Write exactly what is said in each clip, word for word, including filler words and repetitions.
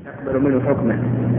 يقبل منه حكما.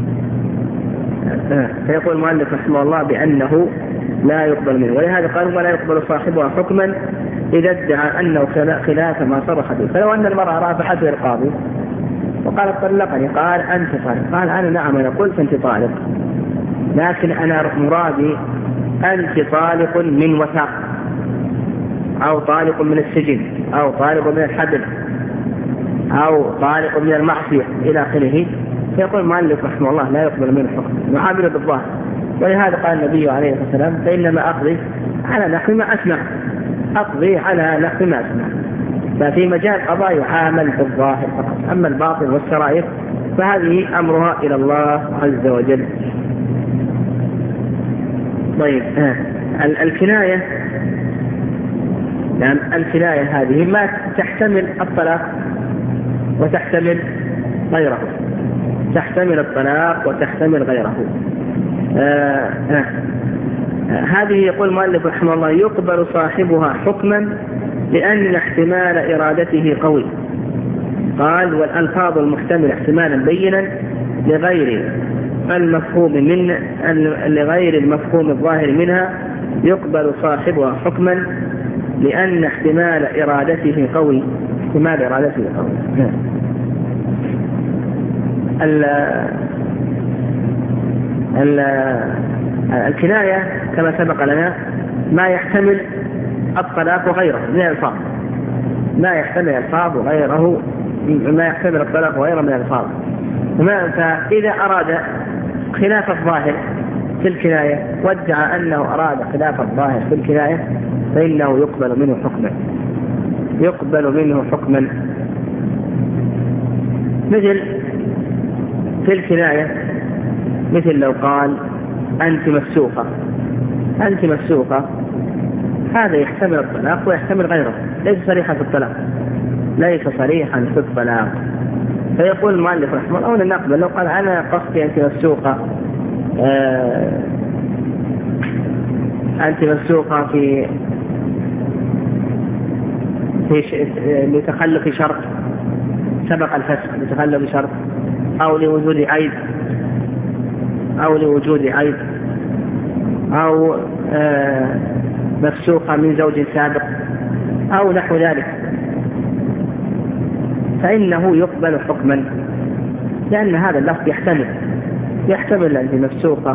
فيقول المؤلف رحمه الله بأنه لا يقبل منه، ولهذا قال ولا يقبل صاحبها حكما إذا ادعى أنه خلاف ما صرح به. فلو أن المرأة رافعته القاضي وقالت طلقني، قال أنت طالق، قال أنا نعم أنا قلت أنت طالق، لكن أنا مرادي أنت طالق من وثاق، أو طالق من السجن، أو طالق من الحبل، أو طالق من المعصية إلى آخره. فيقول المؤلف رحمه الله لا يقبل منه حكم، يعامل بالظاهر. ولهذا قال النبي عليه الصلاة والسلام فإنما أقضي على نحو ما أسمع، أقضي على نحو ما أسمع. ففي مجال القضاء يعامل بالظاهر فقط، أما الباطن والسرائر فهذه أمرها إلى الله عز وجل. طيب آه. الكناية، يعني الكناية هذه ما تحتمل الطلاق وتحتمل غيره، تحتمل الطلاق وتحتمل غيره. آه آه. آه. هذه يقول المؤلف رحمه الله يقبل صاحبها حكما لأن احتمال إرادته قوي. قال والألفاظ المحتمل احتمالا بينا لغير المفهوم من لغير المفهوم الظاهر منها يقبل صاحبها حكما لأن احتمال إرادته قوي. احتمال إرادته قوي. ال ال الكناية كما سبق لنا ما يحتمل الطلاق وغيره من الألفاظ، ما يحتمل الألفاظ وغيره، ما يحتمل الطلاق وغيره من الألفاظ. فإذا أراد خلاف الظاهر في الكناية وادعى أنه أراد خلاف الظاهر في الكناية فإنه يقبل منه حكما، يقبل منه حكما. مثل في الكناية، مثل لو قال أنت مسوقة، أنت مسوقة، هذا يحتمل الطلاق ويحتمل غيره، ليس صريحا في الطلاق، ليس صريحا في الطلاق. فيقول المؤلف رحمه الله أولا نقبل لو قال أنا قصدي أنت مسوقة، آه أنت مسوقة في في لتخلف شرط سبق الفسق، لتخلف شرط، أو لوجود عيب، أو لوجود عيب، أو آه مسوقة من زوج سابق، أو نحو ذلك، فإنه يقبل حكما، لأن هذا اللفظ يحتمل يحتمل أنت مسوقة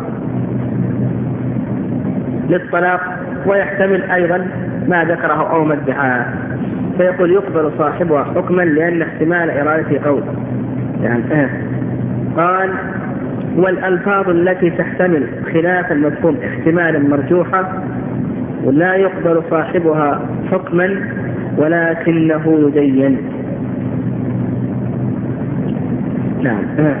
للطلاق ويحتمل أيضا ما ذكره أو ما ادعاه. فيقول يقبل صاحبها حكما لأن احتمال إرادته قول. يعني آه. قال والألفاظ التي تحتمل خلاف المفهوم احتمالا مرجوحا ولا يقبل صاحبها حكما ولكنه يدين. نعم آه.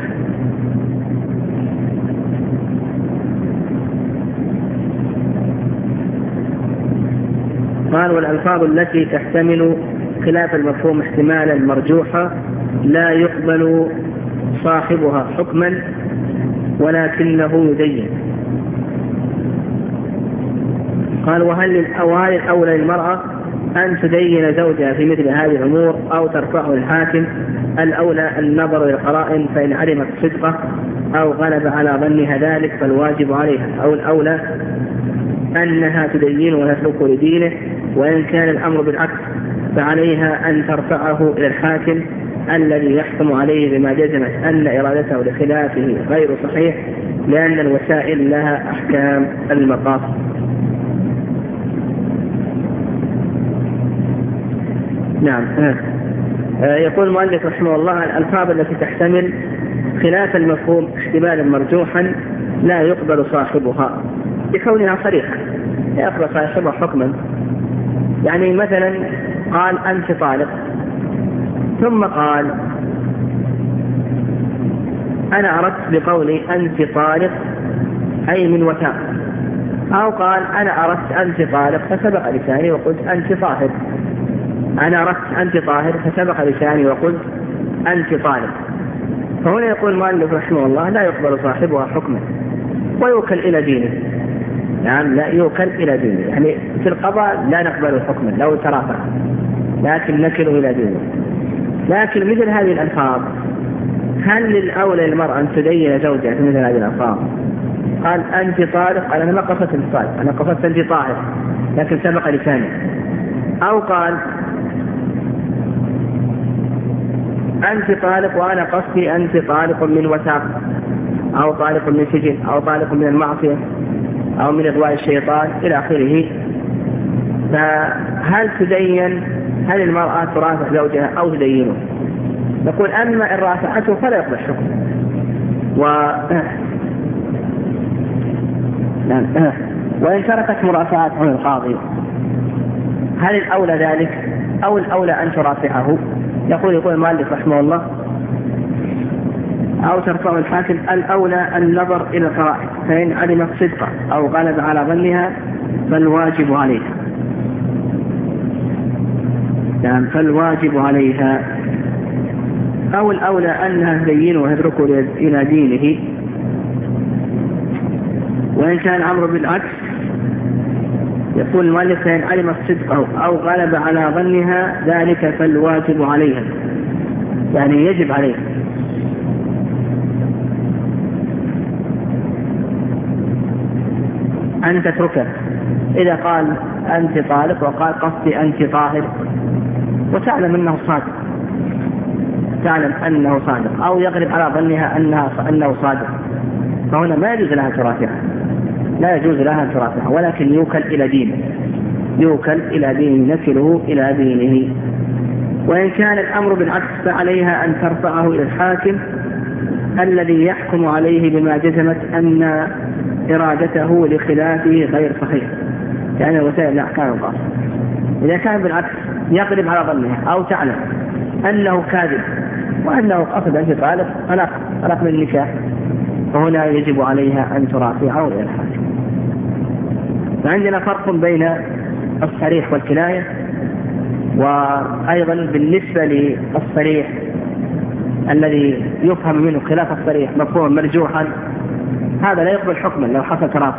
قال والألفاظ التي تحتمل خلاف المفهوم احتمالا مرجوحا لا يقبل صاحبها حكما ولكنه يدين. قال وهل الأوائل أولى للمرأة أن تدين زوجها في مثل هذه الأمور أو ترفعه الحاكم؟ الأولى النظر إلى القرائن، فإن علمت صدقه أو غلب على ظنها ذلك فالواجب عليها، أو الأولى أنها تدين وتترك لدينه، وإن كان الأمر بالعكس فعليها أن ترفعه إلى الحاكم الذي يحكم عليه بما جزمت أن إرادته لخلافه غير صحيح، لأن الوسائل لها أحكام المقاصد. نعم آه. آه يقول المؤلف رحمه الله الألفاظ التي تحتمل خلاف المفهوم احتمالا مرجوحا لا يقبل صاحبها بكونها صريحة، لا يقبل صاحبها حكما. يعني مثلا قال أنت طالق، ثم قال أنا أردت بقولي أنت طالق أي من وثاق، أو قال أنا أردت أنت طالق فسبق لساني وقلت أنت طاهر، أنا أردت أنت طاهر فسبق لساني وقلت أنت طالق. فهنا يقول المؤلف رحمه الله لا يقبل صاحبها حكما ويوكل إلى دينه. نعم لا يوكل إلى دينه، يعني في القضاء لا نقبل حكما لو ترافع، لكن نكل إلى دينه. لكن مثل هذه الألفاظ هل للأولى للمرأة أن تدين زوجها في مثل هذه الألفاظ؟ قال أنت طالق، قال أنا ما قصدت أنت طالق، أنا قصدت أنت طاهر لكن سبق لساني. أو قال أنت طالق وأنا قصدي أنت طالق من وثاق، أو طالق من سجن، أو طالق من المعصية، أو من إغواء الشيطان إلى آخره. فهل تدين، هل المرأة ترافع زوجها أو تدينه؟ نقول أما إن رافعته فلا يقبل الحكم. و... وإن تركت مرافعات عن القاضي هل الأولى ذلك أو الأولى أن ترافعه؟ يقول يقول المؤلف رحمه الله أو ترفع الحاكم الأولى النظر إلى القواعد، فإن علمت صدقه أو غلب على ظنها فالواجب عليها، يعني فالواجب عليها. أو الأولى أنها تدينه ويتركه إلى دينه. وإن كان الأمر بالعكس يقول المؤلف فإن علمت صدقه أو غلب على ظنها ذلك فالواجب عليها، يعني يجب عليها. أن تتركه إذا قال أنت طالق وقال قصدي أنت طاهر وتعلم أنه صادق، تعلم أنه صادق، أو يغلب على ظنها أنها أنه صادق، فهنا ما يجوز لها ترافعها، لا يجوز لها أن ترافعها، ولكن يوكل إلى دينه، يوكل إلى دينه، نكله إلى دينه. وإن كان الأمر بالعكس فعليها أن ترفعه إلى الحاكم الذي يحكم عليه بما جزمت أن إرادته لخلافه غير صحيح، يعني وسائل الأحكام القاصرة. إذا كان بالعكس يغلب على ظنها أو تعلم أنه كاذب وأنه قصد أن يطالب طلاق طلاق من النكاح، فهنا يجب عليها أن ترافعه إلى الحاكم. فعندنا فرق بين الصريح والكناية. وأيضا بالنسبة للصريح الذي يفهم منه خلاف الصريح مفهوم مرجوحا، هذا لا يقبل حكما لو حصل ترافع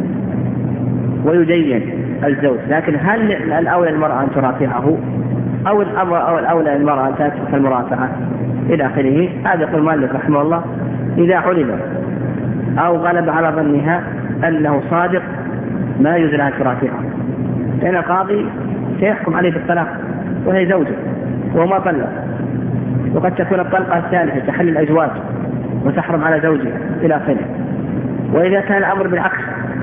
ويدين الزوج. لكن هل الأولى المرأة أن ترافعه أو الأمر أو الأولى المرأة أن تترك المرافعة إلى آخره؟ هذا يقول المؤلف رحمه الله إذا علم أو غلب على ظنها أنه صادق ما يجوز لها ترافعه، لأن القاضي سيحكم عليه بالطلاق وهي زوجة وما طلق، وقد تكون الطلقة الثالثة تحل الأزواج وتحرم على زوجها إلى آخره. وإذا كان الأمر بالعكس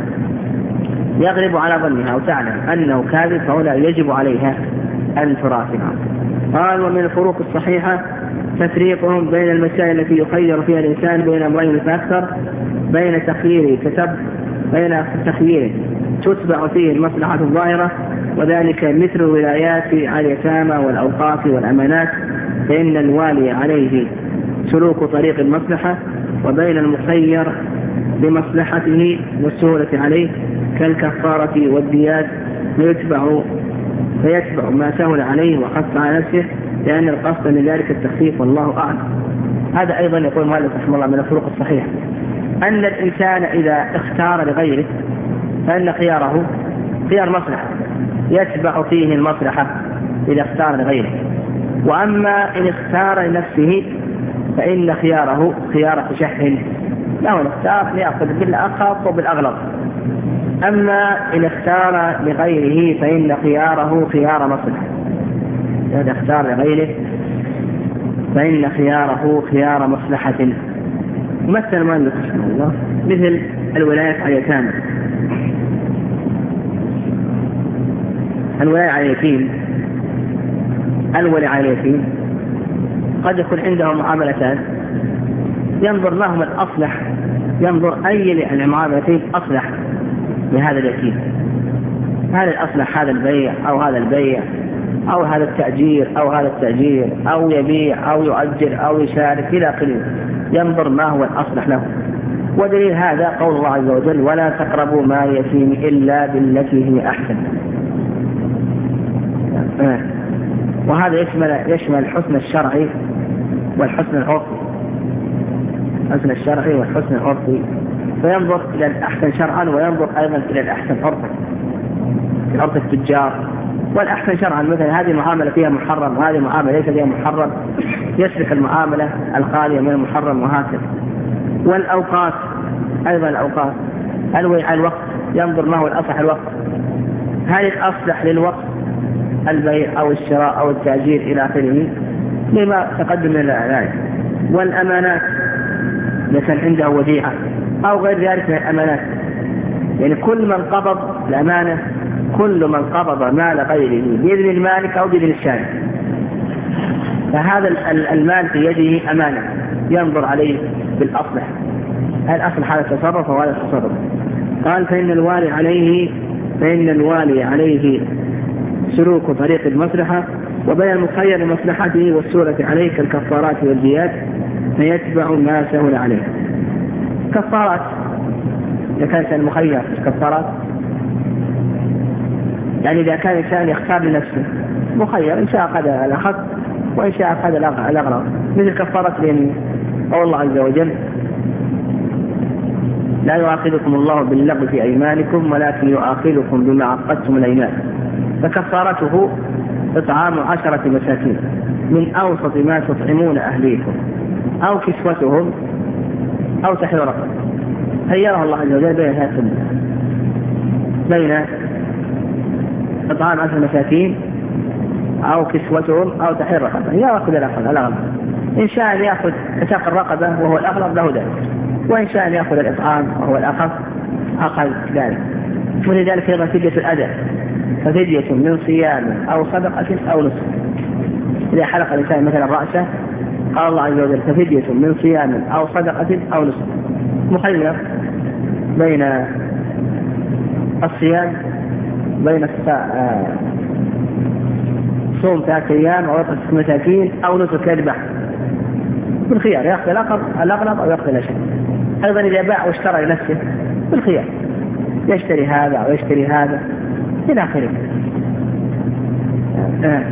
يغلب على ظنها أو تعلم أنه كاذب فهنا يجب عليها أن ترافعه. قال ومن الفروق الصحيحة تفريقهم بين المسائل التي يخير فيها الإنسان بين أمرين فأكثر، بين تخيير تتب بين تخيير تتبع فيه المصلحة الظاهرة، وذلك مثل الولايات على اليتامى والأوقاف والأمانات، فإن الوالي عليه سلوك طريق المصلحة، وبين المخير بمصلحته والسهولة عليه كالكفارة والديات فيتبع فيتبع ما سهل عليه وخف على نفسه، لأن القصد من ذلك التخفيف والله أعلم. هذا أيضا يقول مالك رحمه الله من الفروق الصحيحة أن الإنسان إذا اختار لغيره فإن خياره خيار مصلحة يتبع فيه المصلحة إذا اختار لغيره، وأما إن اختار لنفسه فإن خياره خيار تشهد، له الاختار ليأخذ بالأخف وبالأغلب. أما إن اختار لغيره فإن خياره خيار مصلحة، إذا اختار لغيره فإن خياره خيار مصلحة. مثل ما نقول رحمه الله مثل الولاية على اليتامى، الولاية على اليتيم، الولي على اليتيم قد يكون عنده معاملتان ينظر لهم الأصلح، ينظر أي المعاملتين أصلح لهذا اليتيم، هذا الأصلح هذا البيع أو هذا البيع أو هذا التأجير أو هذا التأجير أو يبيع أو يؤجر أو يشارك إلى آخره، ينظر ما هو الأصلح له. ودليل هذا قول الله عز وجل ولا تقربوا مال اليتيم إلا بالتي هي أحسن. وهذا يشمل يشمل الحسن الشرعي والحسن العرفي، الحسن الشرعي والحسن العرفي، فينظر إلى الأحسن شرعا وينظر أيضا إلى الأحسن عرفا في عرف التجار. والأحسن شرعا مثلا هذه معاملة فيها محرم وهذه معاملة ليس فيها محرم، يسلك المعاملة الخالية من المحرم وهكذا. والأوقات أيضا، الأوقات أنوي الوقت، ينظر ما هو الأصح الوقت، هل الأصلح للوقت البيع أو الشراء أو التأجير إلى آخره لما تقدم من الأعلان. والأمانات إذا كان عنده وديعة أو غير ذلك من الأمانات، يعني كل من قبض الأمانة، كل من قبض مال غيره بإذن المالك أو بإذن الشارع، فهذا المال في يده أمانة ينظر عليه بالأصلح، هل أصلح هذا التصرف أو هذا التصرف. قال فإن الوالي عليه فإن الوالي عليه سلوك طريق المصلحة وبين المخير لمصلحته والسورة عليه كالكفارات والديات فيتبع ما سهل عليه. كفارات إذا كان المخير كفارات، يعني إذا كان الإنسان يختار لنفسه مخير، إن شاء أخذ الأخذ وإن شاء أخذ الأغلب، مثل كفارة اليمين. قول الله عز وجل لا يؤاخذكم الله باللغو في أيمانكم ولكن يؤاخذكم بما عقدتم الأيمان، فكفارته إطعام عشرة مساكين من أوسط ما تطعمون أهليكم أو كسوتهم أو تحرير رقبة. خيره الله عز وجل بين هذه بين إطعام عشرة مساكين أو كسوتهم أو تحرير رقبة، يأخذ الأغلب. إن شاء أن يأخذ عتاق الرقبة وهو الأغلب له ذلك، وإن شاء أن يأخذ الإطعام وهو الأخف أقل ذلك. ولذلك أيضا فدية الأذى، ففدية من صيام أو صدقة أو نسك. إذا حلق الإنسان مثلا رأسه قال الله عز وجل ففدية من صيام أو صدقة أو نسك، مخير بين الصيام، بين صوم ثلاثة أيام أو يطعم مساكين أو نسك يذبح، بالخيار يأخذ الأغلب أو يأخذ الأشد. أيضا إذا باع واشترى لنفسه بالخيار، يشتري هذا أو يشتري هذا إلى آخره. آه.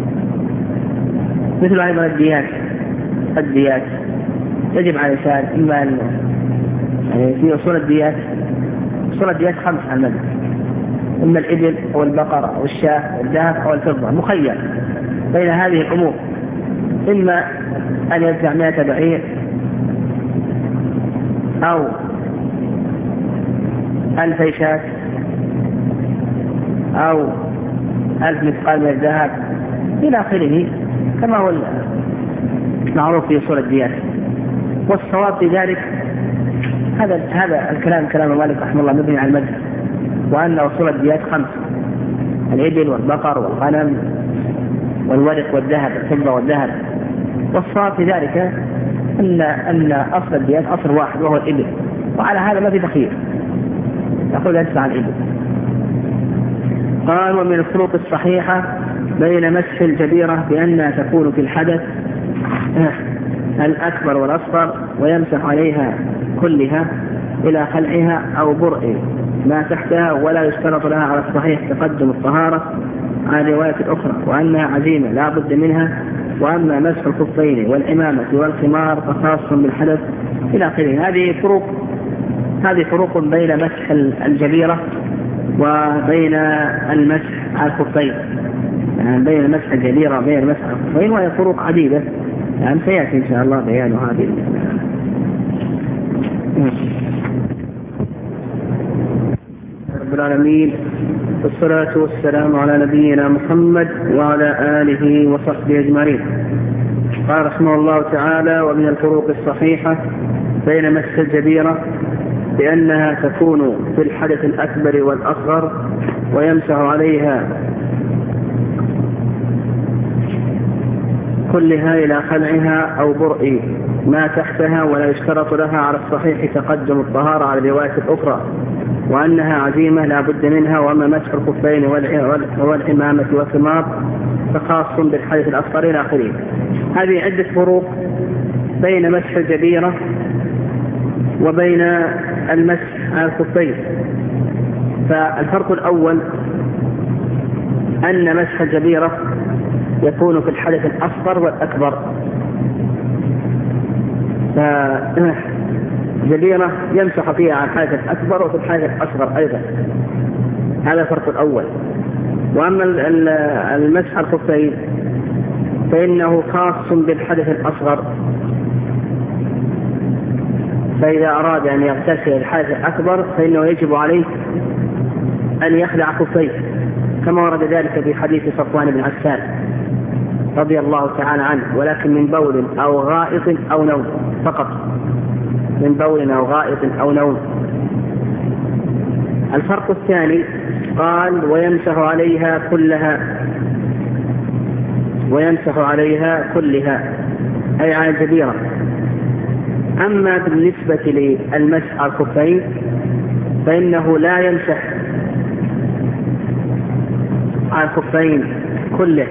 مثل أيضا الديات، الديات يجب على الإنسان إما أن يعني في أصول الديات، أصول الديات خمس على المذهب، إما الإبل أو البقرة أو الشاة أو الذهب أو الفضة، مخير بين هذه الأمور، إما أن يدفع مئة بعير أو ألف شاة أو ألف مثقال من الذهب إلى آخره، كما هو معروف في أصول الديات. والصواب في ذلك هذا هذا الكلام كلام مالك رحمه الله مبني على المذهب، وأن أصول الديات خمس: الإبل والبقر والغنم والورق والذهب، الفضة والذهب. والصواب في ذلك أن أن أصل الديات أصل واحد وهو الإبل، وعلى هذا ما في تخيير، يقول يدفع عن الإبل. قال ومن الفروق الصحيحة بين مسح الجبيرة بأنها تكون في الحدث الأكبر والأصغر ويمسح عليها كلها إلى خلعها أو برء ما تحتها، ولا يشترط لها على الصحيح تقدم الطهارة على رواية أخرى، وأنها عزيمة لا بد منها. وأما مسح الخفين والعمامة والخمار فخاص بالحدث إلى آخره. هذه فروق هذه فروق بين مسح الجبيرة وبين المسح على الخفين، يعني بين مسح الجبيرة وبين مسح الخفين، وهي فروق عديدة يعني سيأتي إن شاء الله بيان هذه. رب العالمين، والصلاة والسلام على نبينا محمد وعلى آله وصحبه أجمعين. قال رحمه الله تعالى ومن الفروق الصحيحة بين مسح الجبيرة بأنها تكون في الحدث الأكبر والأصغر ويمسح عليها كلها إلى خلعها أو برء ما تحتها، ولا يشترط لها على الصحيح تقدم الطهارة على الرواية الأخرى، وأنها عزيمة لا بد منها. وأما مسح الخفين والعمامة والخمار فخاص بالحدث الأصغر إلى آخره. هذه عدة فروق بين مسح الجبيرة وبين المسح على الخفين. فالفرق الأول أن مسح الجبيرة يكون في الحدث الأصغر والأكبر، فالجبيرة يمسح فيها على الحدث الأكبر وفي الحدث الأصغر أيضا، هذا الفرق الأول. وأما المسح على الخفين فإنه خاص بالحدث الأصغر، فإذا أراد أن يغتسل الحدث الأكبر فإنه يجب عليه أن يخلع خفيه، كما ورد ذلك في حديث صفوان بن عسال رضي الله تعالى عنه، ولكن من بول أو غائط أو نوم فقط، من بول أو غائط أو نوم. الفرق الثاني قال ويمسح عليها كلها، ويمسح عليها كلها أي على الجبيرة. أما بالنسبة للمسح على الخفين فإنه لا يمسح على الخفين كله،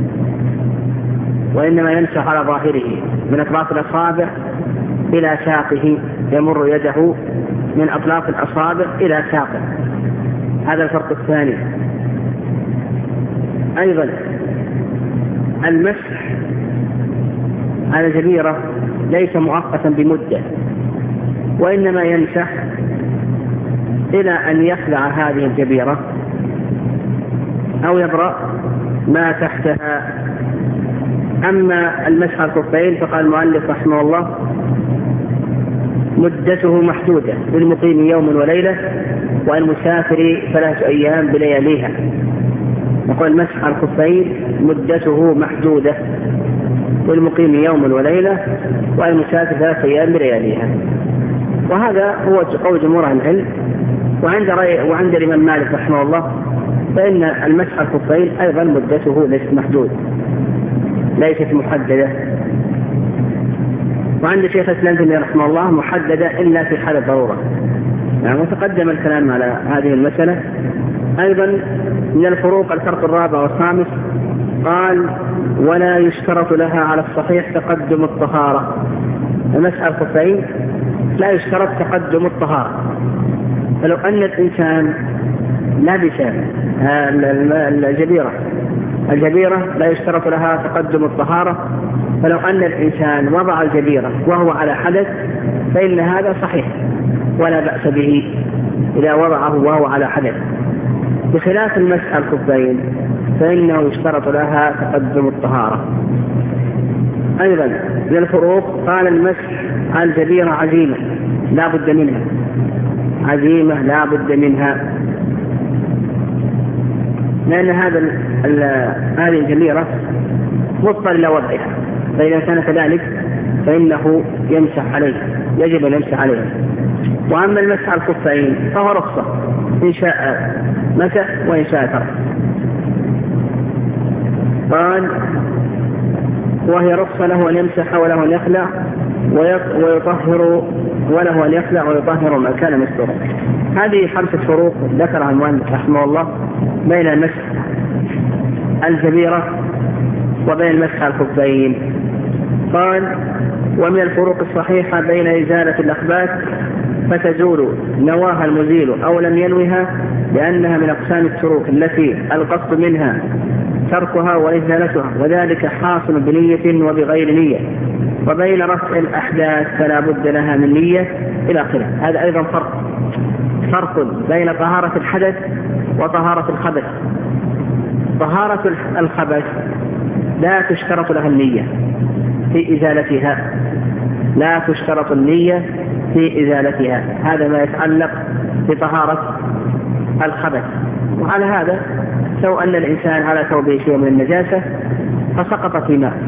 وإنما يمسح على ظاهره من أطراف الأصابع إلى ساقه، يمر يده من أطراف الأصابع إلى ساقه. هذا الفرق الثاني. أيضا المسح على الجبيرة ليس مؤقتا بمدة، وإنما يمسح إلى أن يخلع هذه الجبيرة أو يبرأ ما تحتها. أما المسح على الخفين فقال المؤلف رحمه الله مدته محدودة، للمقيم يوم وليلة والمسافر ثلاث أيام بلياليها. نقول المسح على الخفين مدته محدودة، للمقيم يوم وليلة والمسافر ثلاث أيام بلياليها. وهذا هو قول جمهور أهل العلم. وعند رأي وعند الإمام مالك رحمه الله فإن المسح على الخفين أيضا مدته ليست محدود، ليست محددة. وعند شيخ الإسلام ابن تيمية رحمه الله محددة إلا في حال الضرورة. يعني وتقدم الكلام على هذه المسألة. أيضا من الفروق الفرق الرابع والخامس قال ولا يشترط لها على الصحيح تقدم الطهارة. المسح على الخفين لا يشترط تقدم الطهارة، فلو أن الإنسان لبس الجبيرة الجبيرة لا يشترط لها تقدم الطهارة، فلو أن الإنسان وضع الجبيرة وهو على حدث فإن هذا صحيح ولا بأس به إذا وضعه وهو على حدث، بخلاف المسح على الخفين فإنه يشترط لها تقدم الطهارة. أيضا من الفروق قال المسح على الجبيرة عزيمة لا بد منها، عزيمة لا بد منها، لأن هذا هذه الجبيرة مضطر إلى وضعها، فإذا كان كذلك فإنه يمسح عليه، يجب أن يمسح عليه. وأما المسح على الخفين فهو رخصة، إن شاء مسح وإن شاء ترك. قال وهي رخصة له أن يمسح وله أن يخلع ويطهر، وله أن يخلع ويطهر ما كان مستورا. هذه خمسة فروق ذكرها المؤلف رحمه الله بين المسح الجبيرة وبين المسح على الخفين. قال ومن الفروق الصحيحة بين إزالة الأخباث فتزول نواها المزيل أو لم ينوها، لأنها من أقسام التروك التي القصد منها تركها وإزالتها، وذلك حاصل بنية وبغير نية. وبين رفع الأحداث فلا بد لها من نية إلى آخره. هذا أيضا فرق فرق بين طهارة الحدث وطهارة الخبث. طهارة الخبث لا تشترط لها النية في إزالتها، لا تشترط النية في إزالتها. هذا ما يتعلق بطهارة الخبث. وعلى هذا لو أن الإنسان على ثوبه شيء من النجاسة فسقط في ماء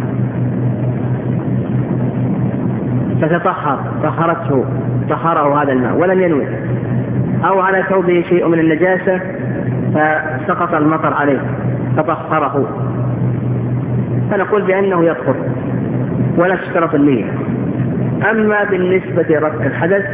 فتطهر طهرته طهره هذا الماء ولم ينوي، أو على ثوبه شيء من النجاسة فسقط المطر عليه فطهره، فنقول بأنه يطهر ولا تشترط النية. أما بالنسبة لرفع الحدث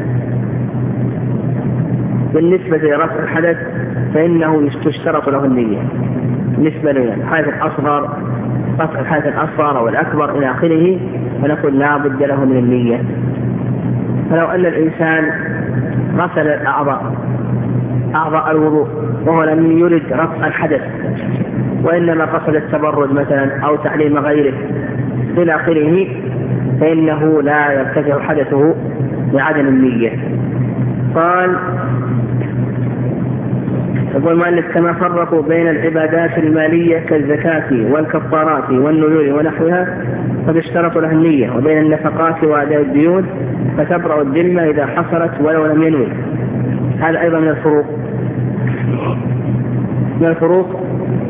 بالنسبة لرفع الحدث فإنه تشترط له النية بالنسبة للحدث الأصغر، رفع الحدث الأصغر أو الأكبر إلى آخره، فنقول لا بد له من النية. فلو أن الإنسان غسل الأعضاء أعضاء الوضوء وهو لم يرد رفع الحدث وإنما قصد التبرد مثلا أو تعليم غيره إلى آخره، فإنه لا يرتفع حدثه بعدم النية. قال يقول المؤلف كما فرقوا بين العبادات المالية كالزكاة والكفارات والنذور ونحوها قد اشترطوا لها النية، وبين النفقات وأداء الديون فتبرأ الذمة إذا حصلت ولو لم ينوي. هذا أيضا من الفروق من الفروق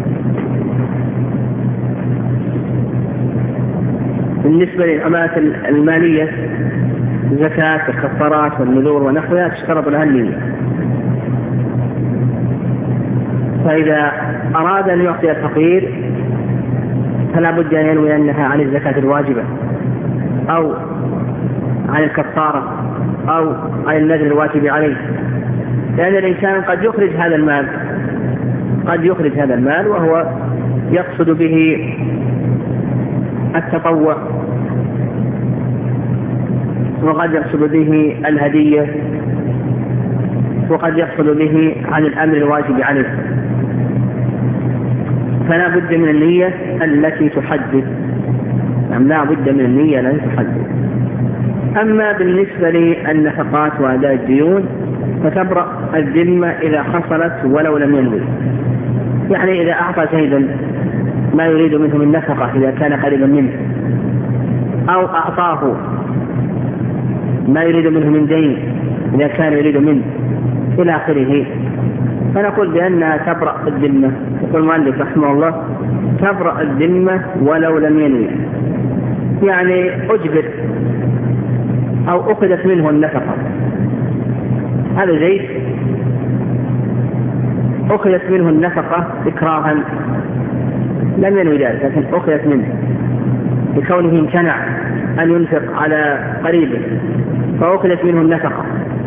بالنسبة للعبادات المالية الزكاة والكفارات والنذور ونحوها تشترط لها النية. فإذا أراد أن يعطي الفقير فلا بد أن ينوي أنها عن الزكاة الواجبة أو عن الكفارة أو عن النذر الواجب عليه، لأن الإنسان قد يخرج هذا المال قد يخرج هذا المال وهو يقصد به التطوع، وقد يقصد به الهدية، وقد يقصد به عن الأمر الواجب عليه، فلا بد من النية التي تحدد. نعم لا بد من النية التي تحدد. أما بالنسبة للنفقات وأداء الديون فتبرأ الذمة إذا حصلت ولو لم ينوي. يعني إذا أعطى زيدا ما يريد منه من نفقة إذا كان قريبا منه، أو أعطاه ما يريد منه من دين إذا كان يريد منه إلى آخره، فنقول بأنها تبرأ الذمة. يقول المؤلف رحمه الله تبرأ الذمة ولو لم ينوي، يعني أجبر أو أخذت منه النفقة. هذا زيد أخذت منه النفقة إكراها لم ينوي ذلك، لكن أخذت منه بكونه امتنع أن ينفق على قريبه فأخذت منه النفقة،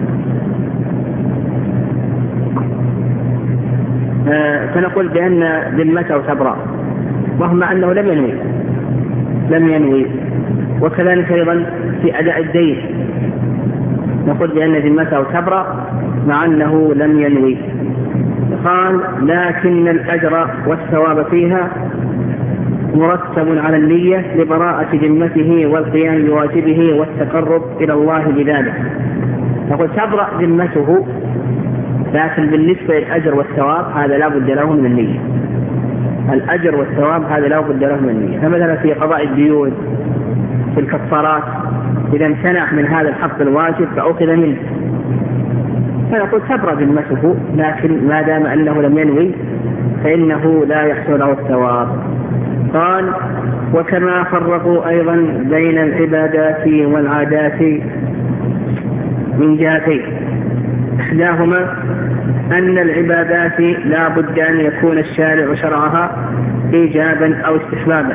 فنقول بأن ذمته تبرأ وهم أنه لم ينوي لم ينوي وكذلك أيضا في أداء الدين نقول بأن ذمته تبرأ مع أنه لم ينوي. قال لكن الأجر والثواب فيها مرتب على النية لبراءة ذمته والقيام بواجبه والتقرب إلى الله بذلك. نقول تبرأ ذمته، لكن بالنسبة للأجر والثواب هذا لا بد له من النية. الأجر والثواب هذا لا بد له من النية. فمثلا في قضاء الديون في الكفارات إذا امتنع من هذا الحق الواجب فأخذ منه، فنقول تبرأ ذمته، لكن ما دام أنه لم ينوي فإنه لا يحصل له الثواب. قال وكما فرقوا أيضا بين العبادات والعادات من جهتين، إحداهما أن العبادات لا بد أن يكون الشارع شرعها إيجابا أو استحبابا،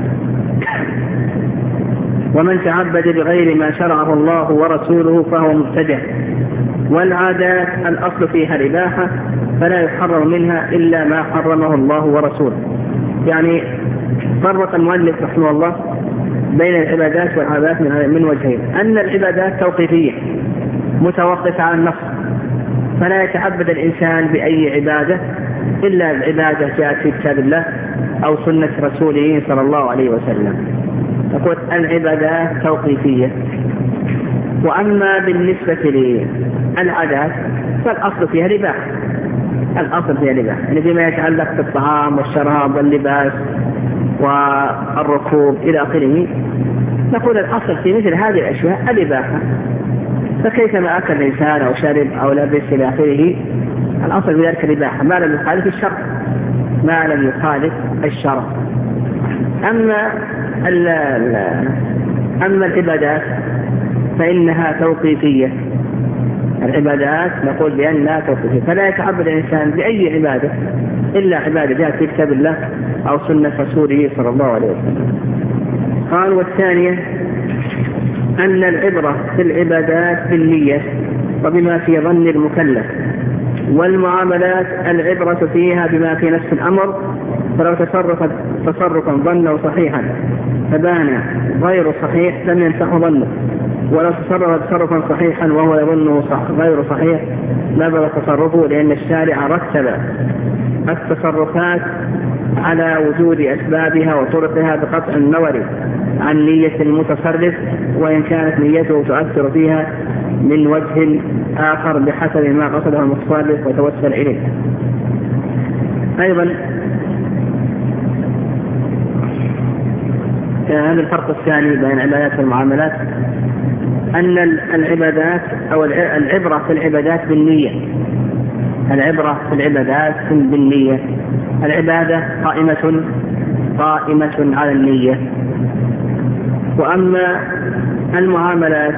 ومن تعبد بغير ما شرعه الله ورسوله فهو مبتدع. والعادات الأصل فيها الإباحة فلا يحرم منها إلا ما حرمه الله ورسوله. يعني فرق المؤلف رحمه الله بين العبادات والعادات من وجهين، أن العبادات توقيفية متوقفة على النص، فلا يتعبد الإنسان بأي عبادة إلا العبادة جاءت في كتاب الله أو سنة رسوله صلى الله عليه وسلم. تقول العبادات توقيفية. وأما بالنسبة للعادات فالأصل فيها الإباحة، الأصل فيها الإباحة يعني فيما يتعلق بالطعام والشراب واللباس والركوب إلى آخره، نقول الأصل في مثل هذه الأشياء الإباحة. فكيفما أكل الإنسان أو شرب أو لبس إلى آخره الأصل في ذلك الإباحة ما لم يخالف الشرع ما لم يخالف الشرع. أما أما العبادات فإنها توقيفية. العبادات نقول بأنها توقيفية، فلا يتعبد الإنسان بأي عبادة إلا عبادة جاءت في كتاب الله أو سنة رسوله صلى الله عليه وسلم. قال والثانية أن العبرة في العبادات بالنية وبما في ظن المكلف، والمعاملات العبرة فيها بما في نفس الأمر، فلو تصرف تصرفا ظنه صحيحا فبان غير صحيح لم ينفعه ظنه، ولو تصرف تصرفا صحيحا وهو يظنه صح غير صحيح لا بد تصرفه، لأن الشارع رتب التصرفات على وجود أسبابها وطرقها بقطع النظر عن نية المتصرف، وإن كانت نيته تؤثر فيها من وجه آخر بحسب ما قصده المتصرف وتوسل إليه. أيضا هذا الفرق الثاني بين العبادات والمعاملات، أن العبادات أو العبرة في العبادات بالنية. العبرة في العبادات بالنية. العبادة قائمة قائمة على النية. وأما المعاملات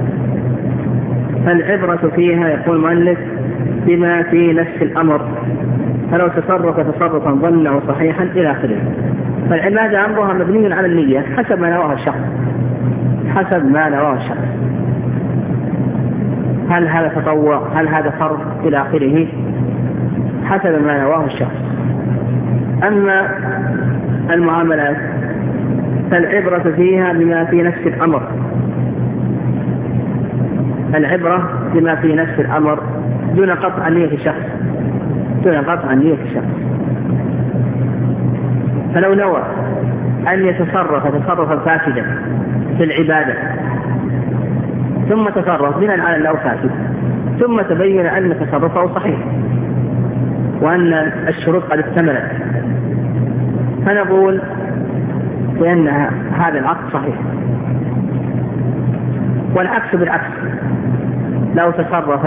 فالعبرة فيها يقول المؤلف بما في نفس الأمر، فلو تصرف تصرفا ظنه صحيحا إلى آخره. فالعبادة أمرها مبني على النية حسب ما نواه الشخص، حسب ما نواه الشخص، هل هذا تطوع، هل هذا فرض إلى آخره، حسب ما نواه الشخص. أما المعاملات فالعبرة فيها بما في نفس الأمر، العبرة بما في نفس الأمر دون قطع نية الشخص، دون قطع نية الشخص. فلو نوى أن يتصرف تصرفا فاسدا في العبادة ثم تصرف بناء على أنه فاسد، ثم تبين أن تصرفه صحيح وأن الشروط قد اكتملت، فنقول بأن هذا العقد صحيح. والعكس بالعكس، لو تصرف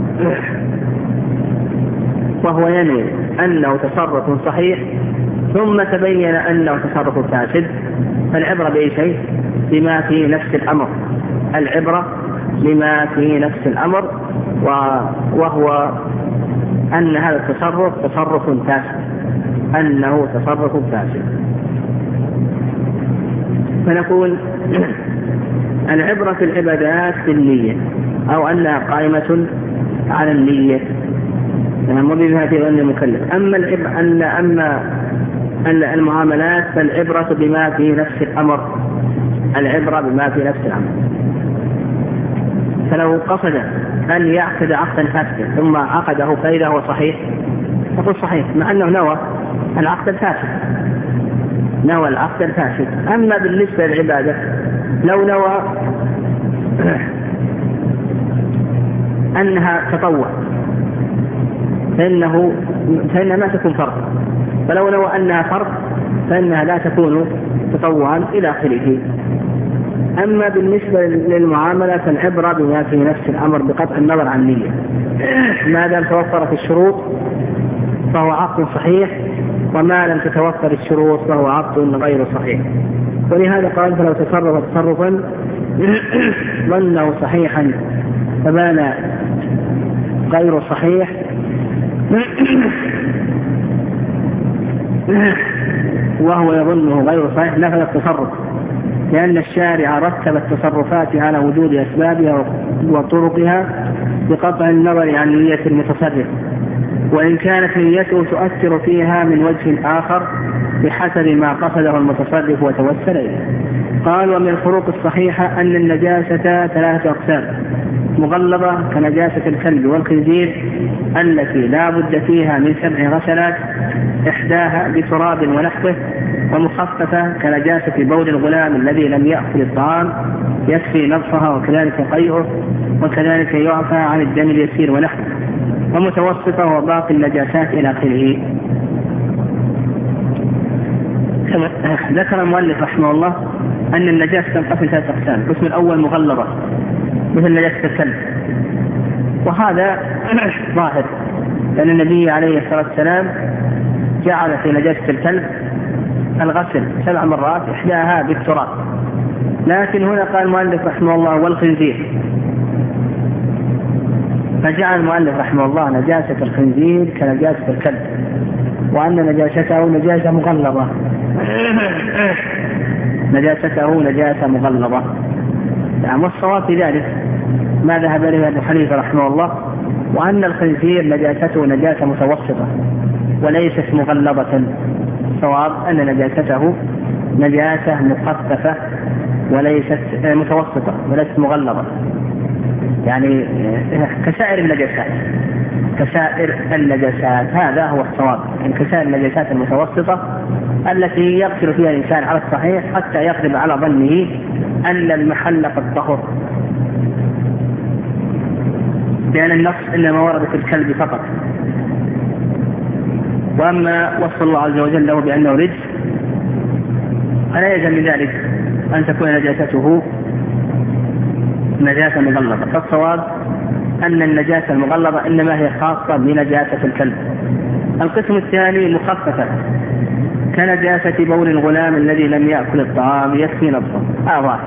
وهو ينوي أنه تصرف صحيح ثم تبين أنه تصرف فاسد، فالعبرة بأي شيء؟ بما في نفس الأمر. العبرة بما في نفس الأمر، وهو أن هذا التصرف تصرف فاسد، أنه تصرف فاسد. فنقول العبرة في العبادات بالنية، أو أنها قائمة على النية وبها في ظن المكلف. أما أن أما المعاملات فالعبرة بما في نفس الأمر، العبرة بما في نفس الأمر. فلو قصد أن يعقد عقدا فاسدا ثم عقده فإذا هو صحيح فقل صحيح، مع أنه نوى العقد الفاسد، نوى العقد الفاسد. أما بالنسبة للعبادة لو نوى أنها تطوع فإنه فإنها ما تكون فرض، فلو نوى أنها فرض فإنها لا تكون تطوعا إلى آخره. أما بالنسبة للمعاملة فالعبرة بما في نفس الأمر بقطع النظر عن النية، ما دام توفرت الشروط فهو عقد صحيح، وما لم تتوفر الشروط فهو عقد غير صحيح. ولهذا قال فلو تصرف تصرفا ظنه صحيحا فبان غير صحيح وهو يظنه غير صحيح نفذ التصرف، لأن الشارع رتب التصرفات على وجود أسبابها وطرقها بقطع النظر عن نية المتصرف، وإن كانت نيته تؤثر فيها من وجه آخر بحسب ما قصده المتصرف وتوسل إليه. قال ومن الفروق الصحيحة أن النجاسة ثلاثة أقسام: مغلظة كنجاسة الكلب والخنزير التي لا بد فيها من سبع غسلات إحداها بتراب ونحوه، ومخففة كنجاسة بول الغلام الذي لم يأكل الطعام يكفي نظفها وكذلك قيئه، وكذلك يعفى عن الدم اليسير ونحوه، ومتوسطة وباقي النجاسات إلى آخره. ذكر المؤلف رحمه الله أن النجاسة تنقسم ثلاثة أقسام. القسم الأول مغلظة مثل نجاسة الكلب، وهذا ظاهر لأن النبي عليه الصلاة والسلام جعل في نجاسة الكلب الغسل سبع مرات إحداها بالتراب. لكن هنا قال المؤلف رحمه الله والخنزير، فجعل المؤلف رحمه الله نجاسة الخنزير كنجاسة الكلب، وأن نجاسته نجاسة مغلظة، نجاسته نجاسة مغلظة. يعني والصواب في ذلك ما ذهب إليه أبو حنيفة رحمه الله، وأن الخنزير نجاسته نجاسة متوسطة وليست مغلظة. الصواب أن نجاسته نجاسة مخففة وليست متوسطة وليست مغلظة، يعني كسائر النجاسات، كسائر النجاسات. هذا هو الصواب، يعني كسائر النجاسات المتوسطة التي يغسل فيها الإنسان على الصحيح حتى يغلب على ظنه أن المحل قد طهر، لأن النص إنما ورد في الكلب فقط. وأما وصف الله عز وجل له بأنه رجس فلا يلزم من ذلك أن تكون نجاسته نجاسة مغلظة. فالصواب أن النجاسة المغلظة إنما هي خاصة بنجاسة الكلب. القسم الثاني مخففة كنجاسة بول الغلام الذي لم يأكل الطعام يكفي نظفه. آه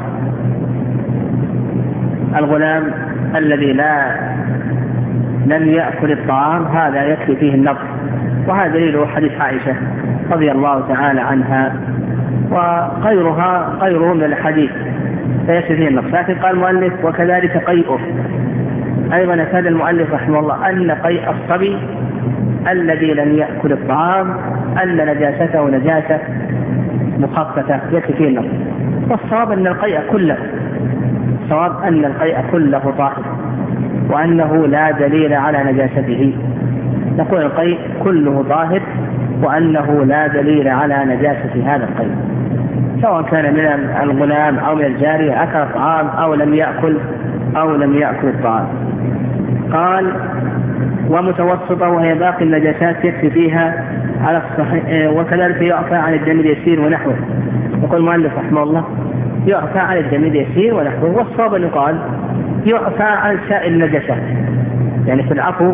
الغلام الذي لا لم يأكل الطعام هذا يكفي فيه النظف، وهذا دليل حديث عائشة رضي الله تعالى عنها وغيرها غيره من الحديث فيكفي فيه النظف. لكن قال المؤلف وكذلك قيئه. أيضا أفاد المؤلف رحمه الله أن قيء الصبي الذي لم يأكل الطعام أن نجاسته نجاسة مخففة يكفي فيه النظف. والصواب أن القيء كله الصواب أن القيء كله طاهر وأنه لا دليل على نجاسته. نقول القيء كله طاهر وأنه لا دليل على نجاسة هذا القيء، سواء كان من الغلام أو من الجارية أكل الطعام أو لم يأكل أو لم يأكل الطعام. قال ومتوسطة وهي باقي النجاسات يكفي فيها على الصحيح، وكذلك يعفى عن الدم اليسير ونحوه. يقول المؤلف رحمه الله يعفى عن الدم اليسير ونحوه، والصواب أن يقال يعفى عن سائر النجاسات. يعني في العفو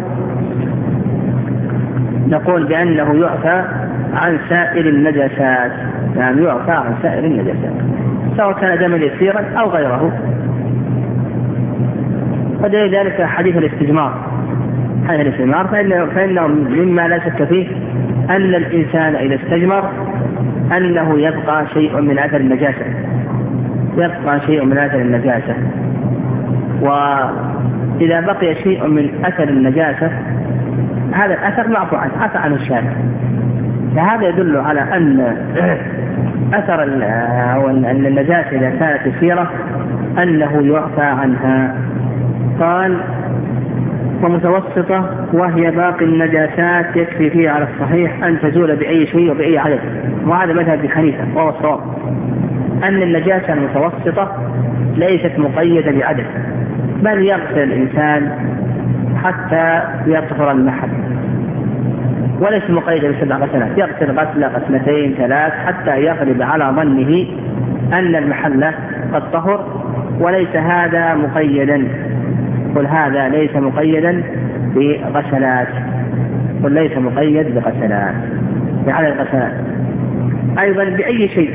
نقول بأنه يعفى عن سائر النجاسات، يعني يعفى عن سائر النجاسات سواء كان دما يسيرا أو غيره. ودليل ذلك حديث الاستجمار حديث الاستجمار فإنه, فإنه مما لا شك فيه أن الإنسان إذا استجمر أنه يبقى شيء من أثر النجاسة يبقى شيء من أثر النجاسة وإذا بقي شيء من أثر النجاسة هذا الأثر معفو عنه عفى عنه الشارع. فهذا يدل على أن أثر أو أن النجاسة إذا كانت يسيرة أنه يعفى عنها. قال ومتوسطة وهي باقي النجاسات يكفي فيها على الصحيح أن تزول بأي شيء وبأي عدد. وهذا مذهب ابن حنيفة وهو الصواب أن النجاسة المتوسطة ليست مقيدة بعدد، بل يغسل الإنسان حتى يطهر المحل، وليس مقيدة بسبع غسلات، يغسل غسلة غسلتين ثلاث حتى يغلب على ظنه أن المحل قد طهر، وليس هذا مقيدا. قل هذا ليس مقيدا بغسلات، قل ليس مقيد بغسلات بعدد غسلات. أيضا بأي شيء،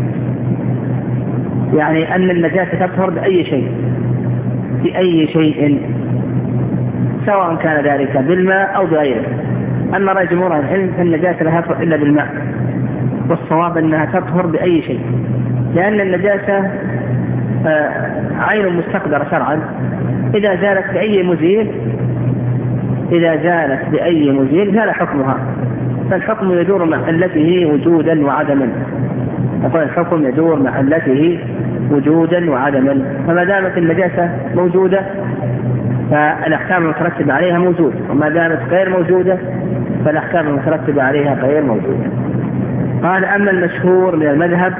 يعني أن النجاسة تطهر بأي شيء بأي شيء سواء كان ذلك بالماء أو بغيره. أما رأي جمهور العلم فالنجاسة لا تطهر إلا بالماء، والصواب أنها تطهر بأي شيء، لأن النجاسة عين مستقدرة شرعا، إذا زالت بأي مزيل إذا زالت بأي مزيل زال حكمها، فالحكم يدور مع علته وجودا وعدما. نقول الحكم يدور مع علته وجودا وعدما، فما دامت النجاسة موجودة فالأحكام المترتبة عليها موجودة، وما دامت غير موجودة فالأحكام المترتبة عليها غير موجودة. قال أما المشهور من المذهب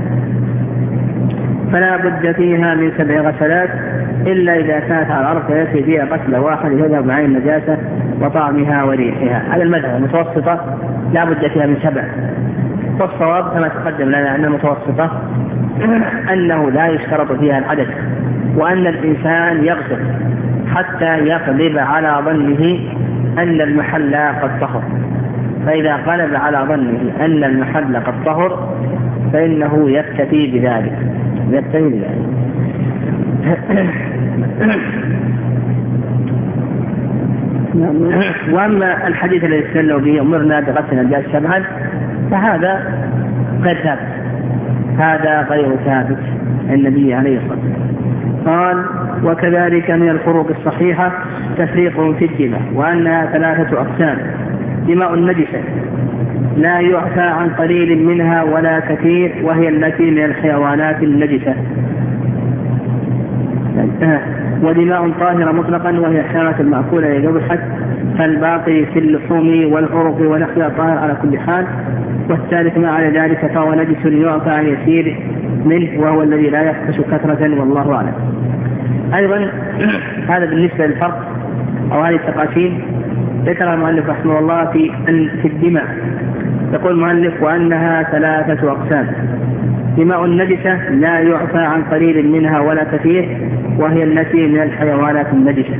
فلا بد فيها من سبع غسلات إلا إذا كانت على الأرض فيكفي فيها غسلة واحدة يذهب عن النجاسة وطعمها وريحها. على المذهب المتوسطة لا بد فيها من سبع، والصواب كما تقدم لنا أن المتوسطة أنه لا يشترط فيها العدد، وأن الإنسان يغسل حتى يغلب على ظنه أن المحل قد طهر، فإذا غلب على ظنه أن المحل قد طهر فإنه يكتفي بذلك يكتفي بذلك وأما الحديث الذي استدلوا به أمرنا بغسل النجاسة سبعا فهذا غير ثابت، هذا غير ثابت النبي عليه الصلاة والسلام. قال وكذلك من الفروق الصحيحة تفريق في الدماء، وأنها ثلاثة أقسام: دماء النجسة لا يعفى عن قليل منها ولا كثير، وهي التي من الحيوانات النجسة، ودماء طاهرة مطلقا وهي الحيوانات المأكولة ذبحت، فالباقي في اللحوم والعرق ونحوها طاهر على كل حال. والثالث ما على ذلك فهو نجس يعفى عن يسير منه، وهو الذي لا يفحش كثرة والله أعلم. أيضا هذا بالنسبة للفرق أو هذه التقاسيم ذكر المؤلف رحمه الله في في الدماء. يقول المؤلف وأنها ثلاثة أقسام: دماء النجسة لا يعفى عن قليل منها ولا كثير، وهي التي من الحيوانات النجسة.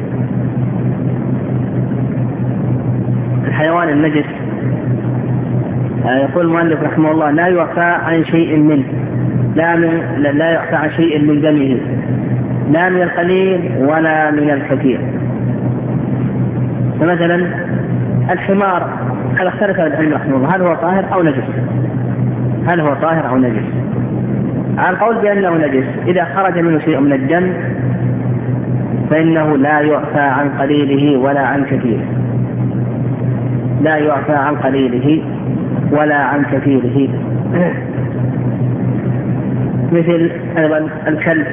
الحيوان النجس يقول المؤلف رحمه الله لا يعفى عن شيء منه، لا, من لا يعفى عن شيء من دمه، لا من القليل ولا من الكثير. فمثلا الحمار هذا اختلف العلم رحمه الله هل هو طاهر أو نجس، هل هو طاهر أو نجس. على القول بأنه نجس إذا خرج منه شيء من الدم فإنه لا يعفى عن قليله ولا عن كثيره، لا يعفى عن قليله ولا عن كثيره. مثل أيضا الكلب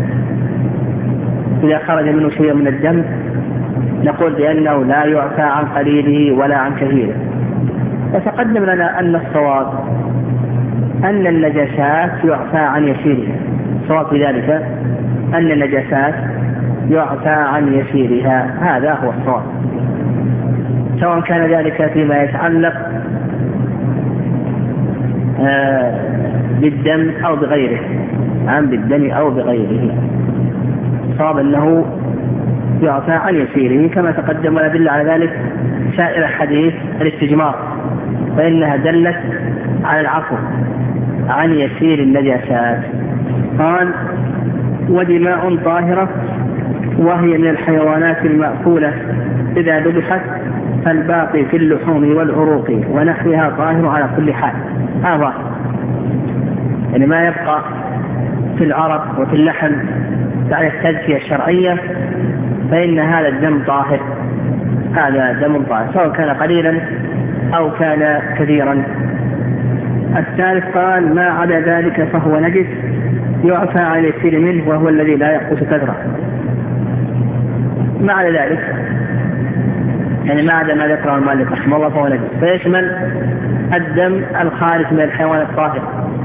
إذا خرج منه شيء من الدم نقول بأنه لا يعفى عن قليله ولا عن كثيره. وتقدم لنا أن الصواب أن النجاسات يعفى عن يسيرها، الصواب في ذلك أن النجاسات يعفى عن يسيرها، هذا هو الصواب، سواء كان ذلك فيما يتعلق آه بالدم أو بغيره، عن بالدم أو بغيره. الصواب أنه يعفى عن يسيره كما تقدم، ويدل على ذلك سائر حديث الاستجمار فإنها دلت على العفو عن يسير النجاسات. قال ودماء طاهرة وهي من الحيوانات المأكولة إذا ذبحت، فالباقي في اللحوم والعروق ونحوها طاهر على كل حال. هذا يعني ما يبقى في العرق وفي اللحم بعد التزكية الشرعية فإن هذا الدم طاهر، هذا دم طاهر سواء كان قليلا أو كان كثيرا. الثالث قال ما عدا ذلك فهو نجس يعفى عن اليسير منه وهو الذي لا يحدث كثرة. ما عدا ذلك يعني ما عدا ما ذكره المؤلف رحمه الله فهو نجس، فيشمل الدم الخارج من الحيوان الطاهر.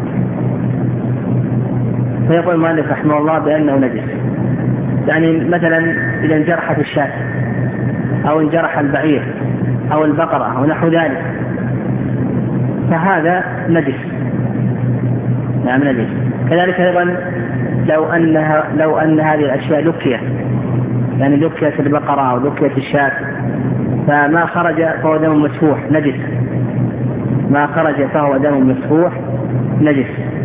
فيقول المؤلف رحمه الله بأنه نجس، يعني مثلا إذا انجرحت الشاة أو انجرح البعير أو البقرة أو نحو ذلك فهذا نجس، نعم نجس. كذلك أيضا لو أنها لو أن هذه الأشياء لكية، يعني لكية البقرة أو لكية الشاة فما خرج فهو دم مسفوح نجس، ما خرج فهو دم مسفوح نجس.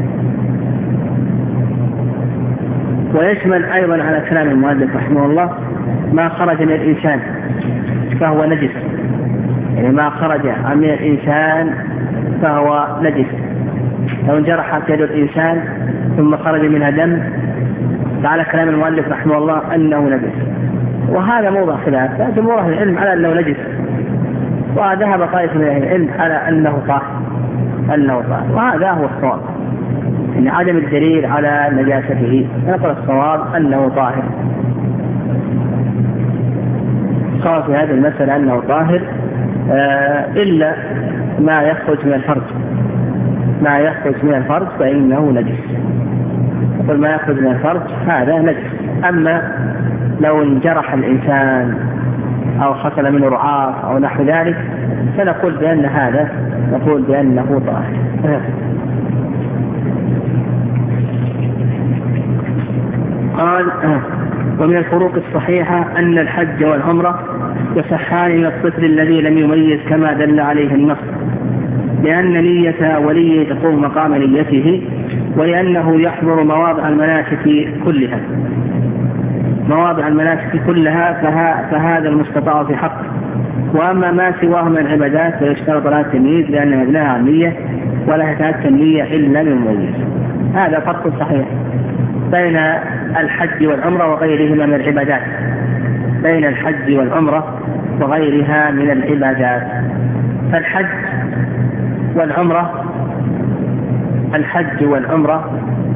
ويشمل أيضا على كلام المؤلف رحمه الله ما خرج من الإنسان فهو نجس، يعني ما خرج من الإنسان فهو نجس. لو انجرحت يد الإنسان ثم خرج منها دم فعلى كلام المؤلف رحمه الله أنه نجس، وهذا موضع خلاف. جمهور أهل العلم على أنه نجس، وذهب طائفة من أهل العلم على أنه طاهر، أنه طاهر، وهذا هو الصواب، إن عدم الدليل على نجاسته. نقول الصواب أنه طاهر، الصواب في هذه المسألة أنه طاهر آه إلا ما يخرج من الفرج، ما يخرج من الفرج فإنه نجس. يقول ما يخرج من الفرج هذا نجس. أما لو انجرح الإنسان أو حصل منه رعاف أو نحو ذلك فنقول بأن هذا نقول بأنه طاهر. قال ومن الفروق الصحيحة أن الحج والعمرة يصحان من الطفل الذي لم يميز كما دل عليه النص، لأن نية ولي تقوم مقام نيته، ولأنه يحضر مواضع المناسك كلها مواضع المناسك كلها فها فهذا المستطاع في حقه. وأما ما سواه من العبادات فيشترط لها التمييز لأن مبناها عن نية ولا تتأتى النية إلا من مميز. هذا فرق صحيح بين الحج والعمرة وغيرهما من العبادات، بين الحج والعمرة وغيرها من العبادات. فالحج والعمرة الحج والعمرة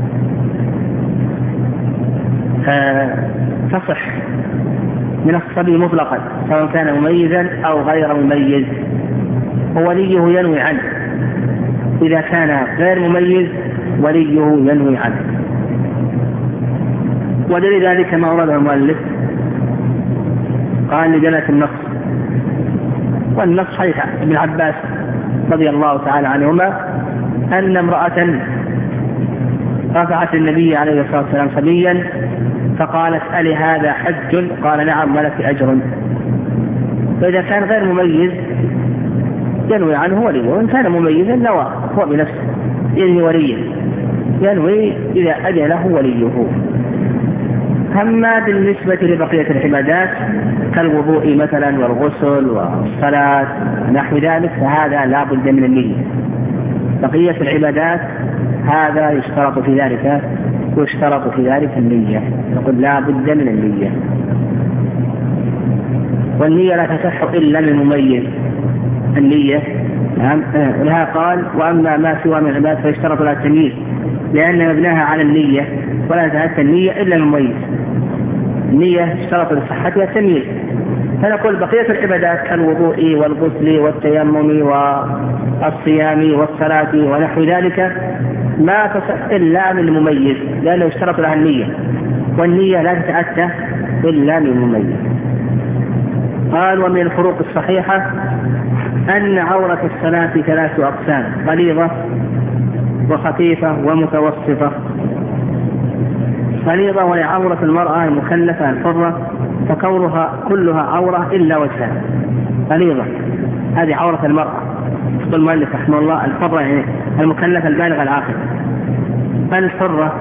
تصح من الصبي مطلقا سواء كان مميزا أو غير مميز، ووليه ينوي عنه. إذا كان غير مميز وليه ينوي عنه. ودليل ذلك ما ورده المؤلف قال لدلالة النص والنص حديث ابن عباس رضي الله تعالى عنهما أن امرأة رفعت النبي عليه الصلاة والسلام صبيا فقالت ألي هذا حج؟ قال نعم ولك أجر. فإذا كان غير مميز ينوي عنه وليه، وإن كان مميزا نوى هو بنفسه ينوي وليه، ينوي إذا أذن له وليه. أما بالنسبة لبقية العبادات كالوضوء مثلا والغسل والصلاة نحو ذلك فهذا لا بد من النية. بقية العبادات هذا يشترط في ذلك يشترط في ذلك النية، نقول لا بد من النية. والنية لا تصح إلا من مميز النية. نعم. ولها قال وأما ما سوى من العبادات فيشترط لها التمييز لأن مبناها على النية ولا تأتي النية إلا مميز. النية اشترط لصحتها التمييز. فنقول بقية العبادات كالوضوء والغسل والتيمم والصيام والصلاة ونحو ذلك ما تصح إلا من مميز لأنه اشترط لها النية، والنية لا تتأتى إلا من مميز. قال ومن الفروق الصحيحة أن عورة الصلاة ثلاث أقسام: غليظة وخفيفة ومتوسطة. غليظة وهي عورة المرأة المكلفة الحرة فكونها كلها عورة إلا وجهها. غليظة هذه عورة المرأة، يقول المؤلف رحمه الله الحرة يعني المكلفة البالغة العاقل. الحرة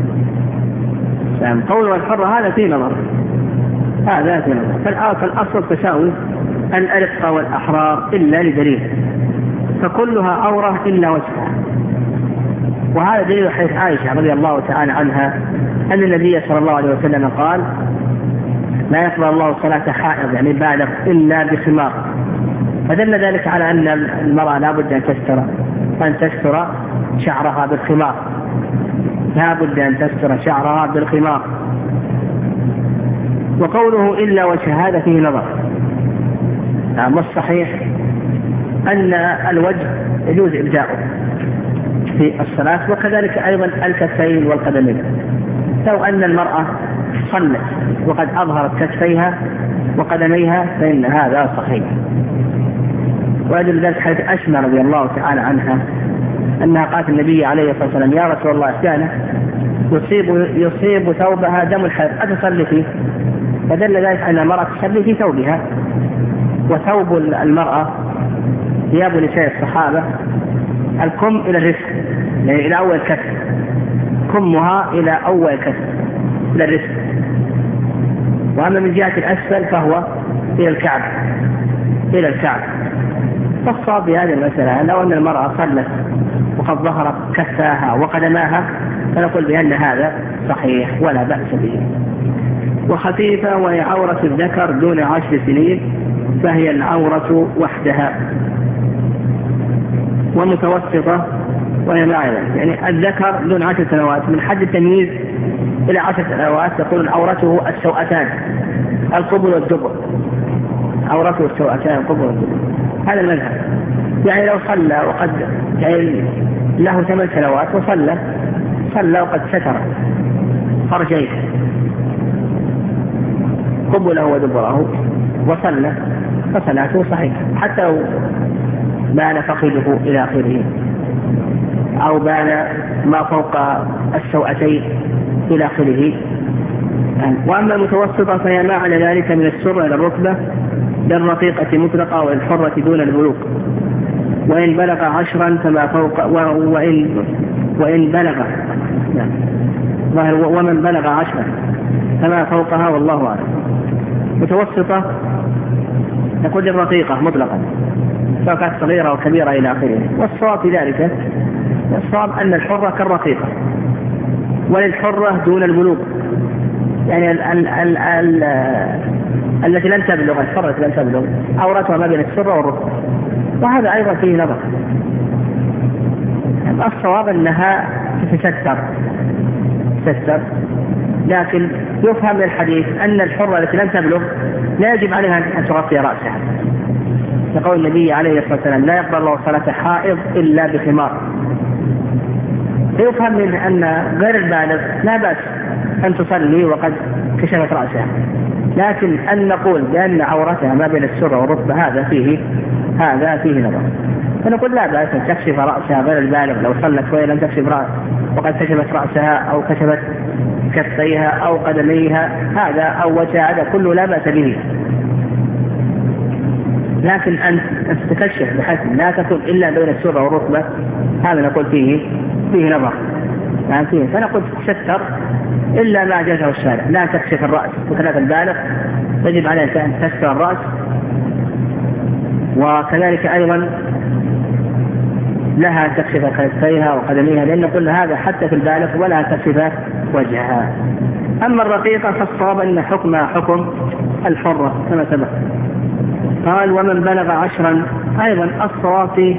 قولها الحرة هذا في نظر، هذا في نظر. فالأصل تساوي الأرقة والأحرار إلا لدليل، فكلها عورة إلا وجهها. وهذا دليل حديث عائشة رضي الله تعالى عنها أن النبي صلى الله عليه وسلم قال لا يقبل الله صلاة حائض يعني بالغ إلا بخمار. فدل ذلك على أن المرأة لا بد أن تستر أن تستر شعرها بالخمار، لا بد أن تستر شعرها بالخمار. وقوله إلا وجه هذا فيه نظر. والصحيح أن الوجه يجوز إبداؤه في الصلاة، وكذلك أيضا الكفين والقدمين. لو أن المرأة صلت وقد أظهرت كفيها وقدميها فإن هذا صحيح. وأجل ذلك حديث أسماء رضي الله تعالى عنها أنها قالت النبي عليه الصلاة والسلام يا رسول الله كان يصيب, يصيب ثوبها دم الحيض أتصلي فيه؟ فدل ذلك أن المرأة تصلي في ثوبها. وثوب المرأة ثياب نساء الصحابة الكم إلى الرفق يعني إلى أول كف، كمها إلى أول كف إلى الرفق. وأما من جهة الأسفل فهو إلى الكعب إلى الكعب. فالصواب بهذه المسألة لو أن المرأة صلت وقد ظهرت كفاها وقدماها فنقول بأن هذا صحيح ولا بأس به. وخفيفة وهي عورة الذكر دون عشر سنين فهي العورة وحدها. ومتوسطة وهي معها يعني الذكر دون عشر سنوات من حد التمييز إلى عشر سنوات تكون عورته السوأتان القبل والدبر، عورته السوأتان القبل والدبر. هذا المذهب. يعني لو صلى وقد يعني له ثمان سنوات وصلى صلى وقد ستر فرجيه قبله ودبره وصلى فصلاته صحيحة حتى لو بان فخذه إلى آخره أو بان ما فوق السوأتين إلى آخره. وأما المتوسطة فهي ما على ذلك من السرة إلى الركبة للرقيقة مطلقة والحرة دون البلوغ، وإن بلغ عشرا فما فوق وإن, وإن بلغ ومن بلغ عشرا فما فوقها والله أعلم. متوسطة تكون الرقيقة مطلقا سواء كانت صغيرة أو كبيرة إلى آخره. والصواب في ذلك الصواب أن الحرة كالرقيقة وللحرة دون البلوغ يعني ال ال ال ال التي لم تبلغ الحرة التي لم تبلغ عورتها ما بين السرة والركبة. وهذا أيضا فيه نظر. الصواب أنها تتستر تستر لكن يفهم من الحديث أن الحرة التي لم تبلغ لا يجب عليها أن تغطي رأسها، يقول النبي عليه الصلاة والسلام لا يقبل الله صلاة حائض إلا بخمار. يفهم منه أن غير البالغ لا بأس أن تصلي وقد كشفت رأسها لكن أن نقول بأن عورتها ما بين السرة والركبة هذا فيه هذا فيه نظر. فنقول لا بأس أن تكشف رأسها غير البالغ لو صلت وهي لم تكشف رأسها وقد كشفت رأسها أو كشفت كفيها أو قدميها هذا أو وجهها هذا كله لا بأس به. لكن أن تتكشف بحيث لا تكون إلا بين السرة والركبة هذا نقول فيه فيه نظر يعني فيه. فنقول تستر إلا ما جازه الشارع، لا تكشف الرأس وكذلك البالغ يجب عليها أن تستر الرأس، وكذلك أيضا لها تكشف كفيها وقدميها لأن كل هذا حتى في البالغ ولا تكشف وجهها. أما الرقيقة فالصواب أن حكمها حكم الحرة كما سبق. قال ومن بلغ عشرا أيضا الصواب فيه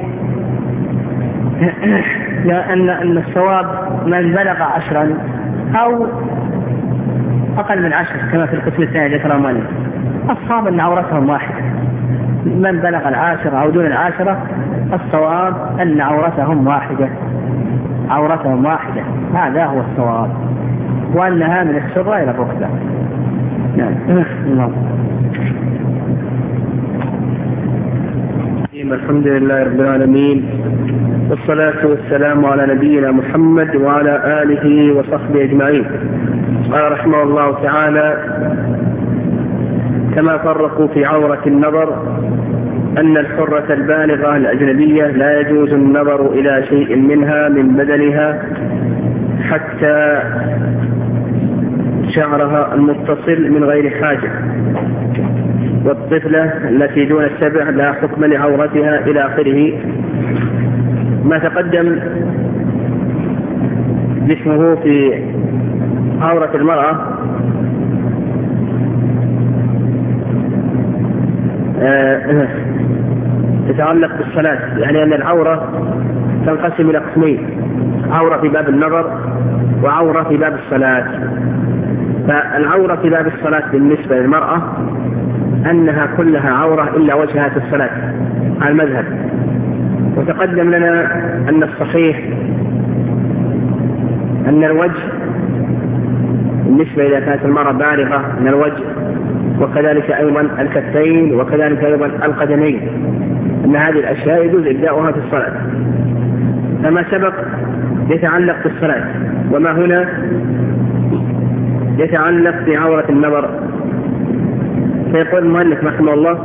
لأن أن الصواب من بلغ عشرا أو أقل من عشر كما في القسم الثاني ذكر مالك. الصواب أن عورتهم واحدة، من بلغ العاشرة أو دون العاشرة الصواب أن عورتهم واحدة عورتهم واحدة هذا هو الصواب، وأنها من السرة إلى الركبة. نعم. الحمد لله رب العالمين، والصلاة والسلام على نبينا محمد وعلى آله وصحبه أجمعين. قال رحمه الله تعالى: كما فرقوا في عورة النظر أن الحرة البالغة الأجنبية لا يجوز النظر إلى شيء منها من بدنها حتى شعرها المتصل من غير حاجة، والطفلة التي دون السبع لا حكم لعورتها إلى آخره. ما تقدم جسمه في عورة المرأة آه تتعلق بالصلاة، يعني أن العورة تنقسم إلى قسمين: عورة في باب النظر وعورة في باب الصلاة. فالعورة في باب الصلاة بالنسبة للمرأة أنها كلها عورة إلا وجهها في الصلاة على المذهب. وتقدم لنا أن الصحيح أن الوجه بالنسبة إذا كانت المرأة بالغة من الوجه، وكذلك أيضا الكفين، وكذلك أيضا القدمين، أن هذه الأشياء يجوز إبداؤها في الصلاة. فما سبق يتعلق بالصلاة، وما هنا يتعلق بعورة النظر. فيقول المؤلف رحمه الله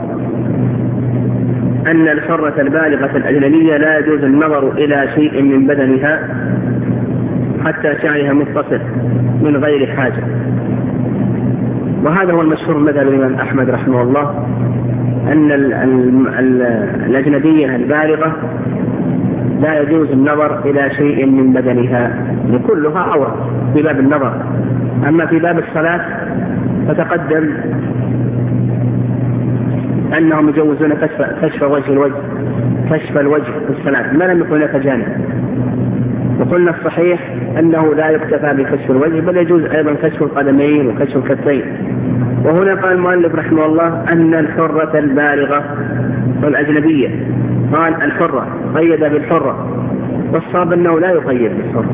أن الحرة البالغة الأجنبية لا يجوز النظر إلى شيء من بدنها حتى شعرها متصل من غير حاجة. وهذا هو المشهور مذهب الإمام أحمد رحمه الله، أن الأجنبية البالغة لا يجوز النظر إلى شيء من بدنها، لكلها عورة في باب النظر. أما في باب الصلاة فتقدم أنهم يجوزون كشف, كشف وجه الوجه كشف الوجه في الصلاة ما لم يكن هناك جانب. وقلنا الصحيح أنه لا يكتفى بكشف الوجه بل يجوز أيضا كشف القدمين وكشف الكفين. وهنا قال المؤلف رحمه الله أن الحرة البالغة والأجنبية، قال الحرة قيد بالحرة، والصواب أنه لا يقيد بالحرة،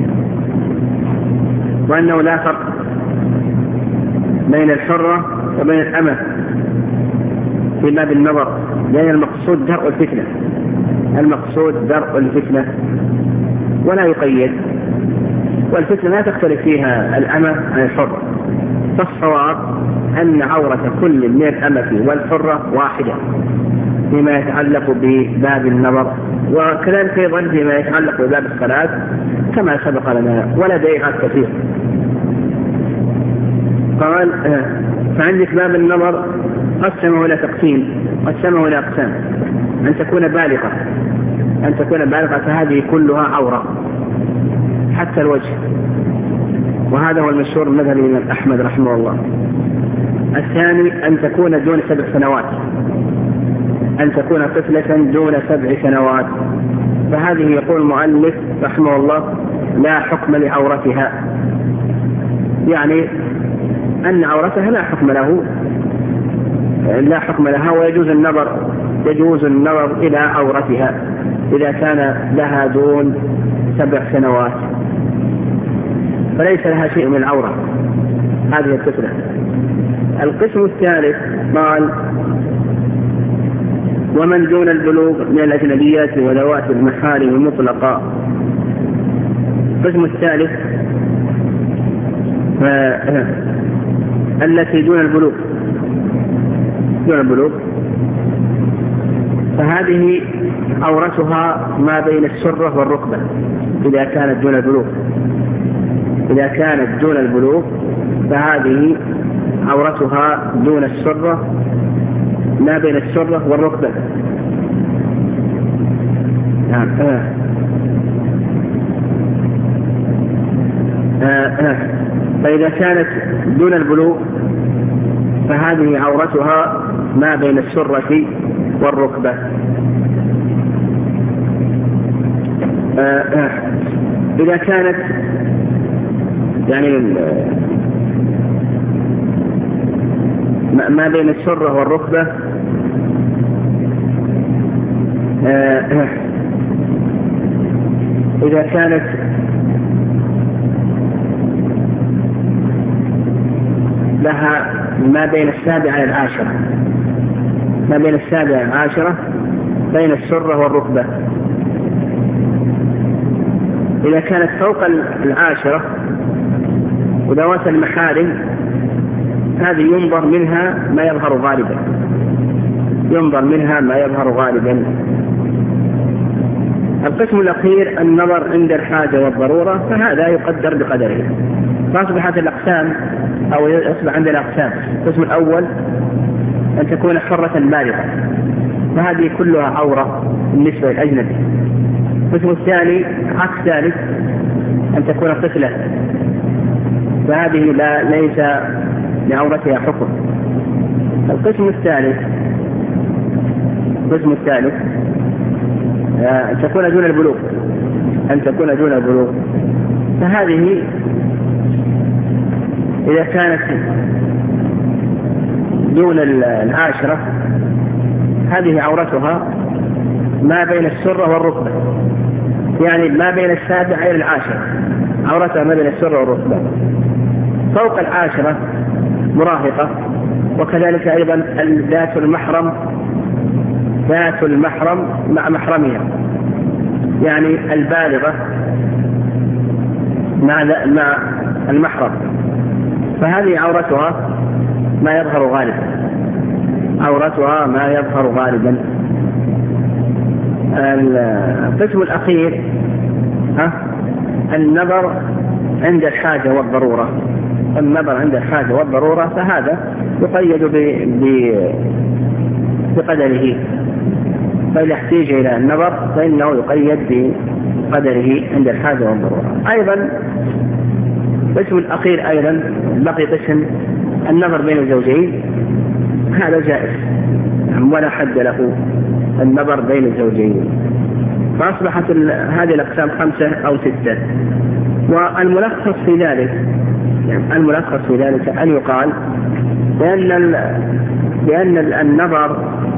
وأنه لا فرق بين الحرة وبين الأمة في باب النظر، لأن المقصود درء الفتنة المقصود درء الفتنة ولا يقيد. والفتنة لا تختلف فيها الأمة عن الحرة. فالصواب أن عورة كل من الأمة والحرة واحدة فيما يتعلق بباب النظر، وكذلك أيضا فيما يتعلق بباب الصلاة كما سبق لنا، ولا داعي كثير. قال فعندك باب النظر قسمه إلى تقسيم قسمه إلى أقسام: أن تكون بالغة أن تكون بالغة فهذه كلها عورة حتى الوجه، وهذا هو المشهور مذهب الإمام أحمد رحمه الله. الثاني أن تكون دون سبع سنوات أن تكون طفلة دون سبع سنوات فهذه يقول المؤلف رحمه الله لا حكم لعورتها، يعني أن عورتها لا حكم له لا حكم لها، ويجوز النظر يجوز النظر إلى عورتها إذا كان لها دون سبع سنوات، فليس لها شيء من العورة هذه الطفلة. القسم الثالث قال ومن دون البلوغ من الأجنبيات وذوات المحارم المطلقة. القسم الثالث التي دون البلوغ دون البلوغ فهذه عورتها ما بين السرة والركبة إذا كانت دون البلوغ. إذا كانت دون البلوغ فهذه عورتها دون السرة ما بين السرة والركبة. نعم. آه. آه. آه. فإذا كانت دون البلوغ فهذه عورتها ما بين السرة والركبة. آه. آه. إذا كانت يعني ما بين السرة والركبة آه. إذا كانت لها ما بين السابعة العاشرة ما بين السابعة العاشرة بين السرة والركبة. إذا كانت فوق العاشرة وذوات المحارم هذه ينظر منها ما يظهر غالبا ينظر منها ما يظهر غالبا. القسم الأخير النظر عند الحاجة والضرورة فهذا يقدر بقدره. فأصبحت الأقسام أو يصبح عندنا أقسام. القسم الأول أن تكون حرة بالغة فهذه كلها عورة بالنسبة للأجنبي. القسم الثاني عكس ذلك أن تكون طفلة فهذه لا ليس لعورتها حكم. القسم الثالث القسم الثالث أن تكون دون البلوغ أن تكون دون البلوغ فهذه إذا كانت دون العاشرة هذه عورتها ما بين السرة والركبة يعني ما بين السابعة إلى العاشرة عورتها ما بين السرة والركبة. فوق العاشرة مراهقة وكذلك أيضا ذات المحرم ذات المحرم مع محرمها يعني البالغة مع مع المحرم فهذه عورتها ما يظهر غالبا عورتها ما يظهر غالبا. القسم الأخير ها النظر عند الحاجة والضرورة. النظر عند الحاجة والضرورة فهذا يقيد بقدره فإذا احتاج إلى النظر فإنه يقيد بقدره عند الحاجة والضرورة. أيضا القسم الأخير أيضا بقي قسم النظر بين الزوجين هذا جائز ولا حد له النظر بين الزوجين. فأصبحت هذه الأقسام خمسة أو ستة. والملخص في ذلك يعني الملخص في ذلك أن يقال بأن بأن النظر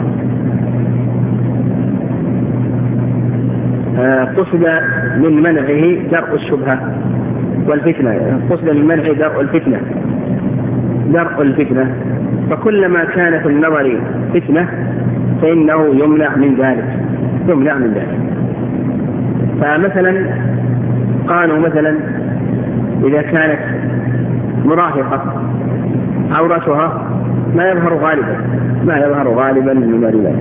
قصد من منعه درء الشبهة والفتنة قصد من منعه درء الفتنة درء الفتنة فكلما كان في النظر فتنة فإنه يمنع من ذلك يمنع من ذلك. فمثلا قالوا مثلا إذا كانت مراهقة عورتها ما يظهر غالبا ما يظهر غالبا من الرجال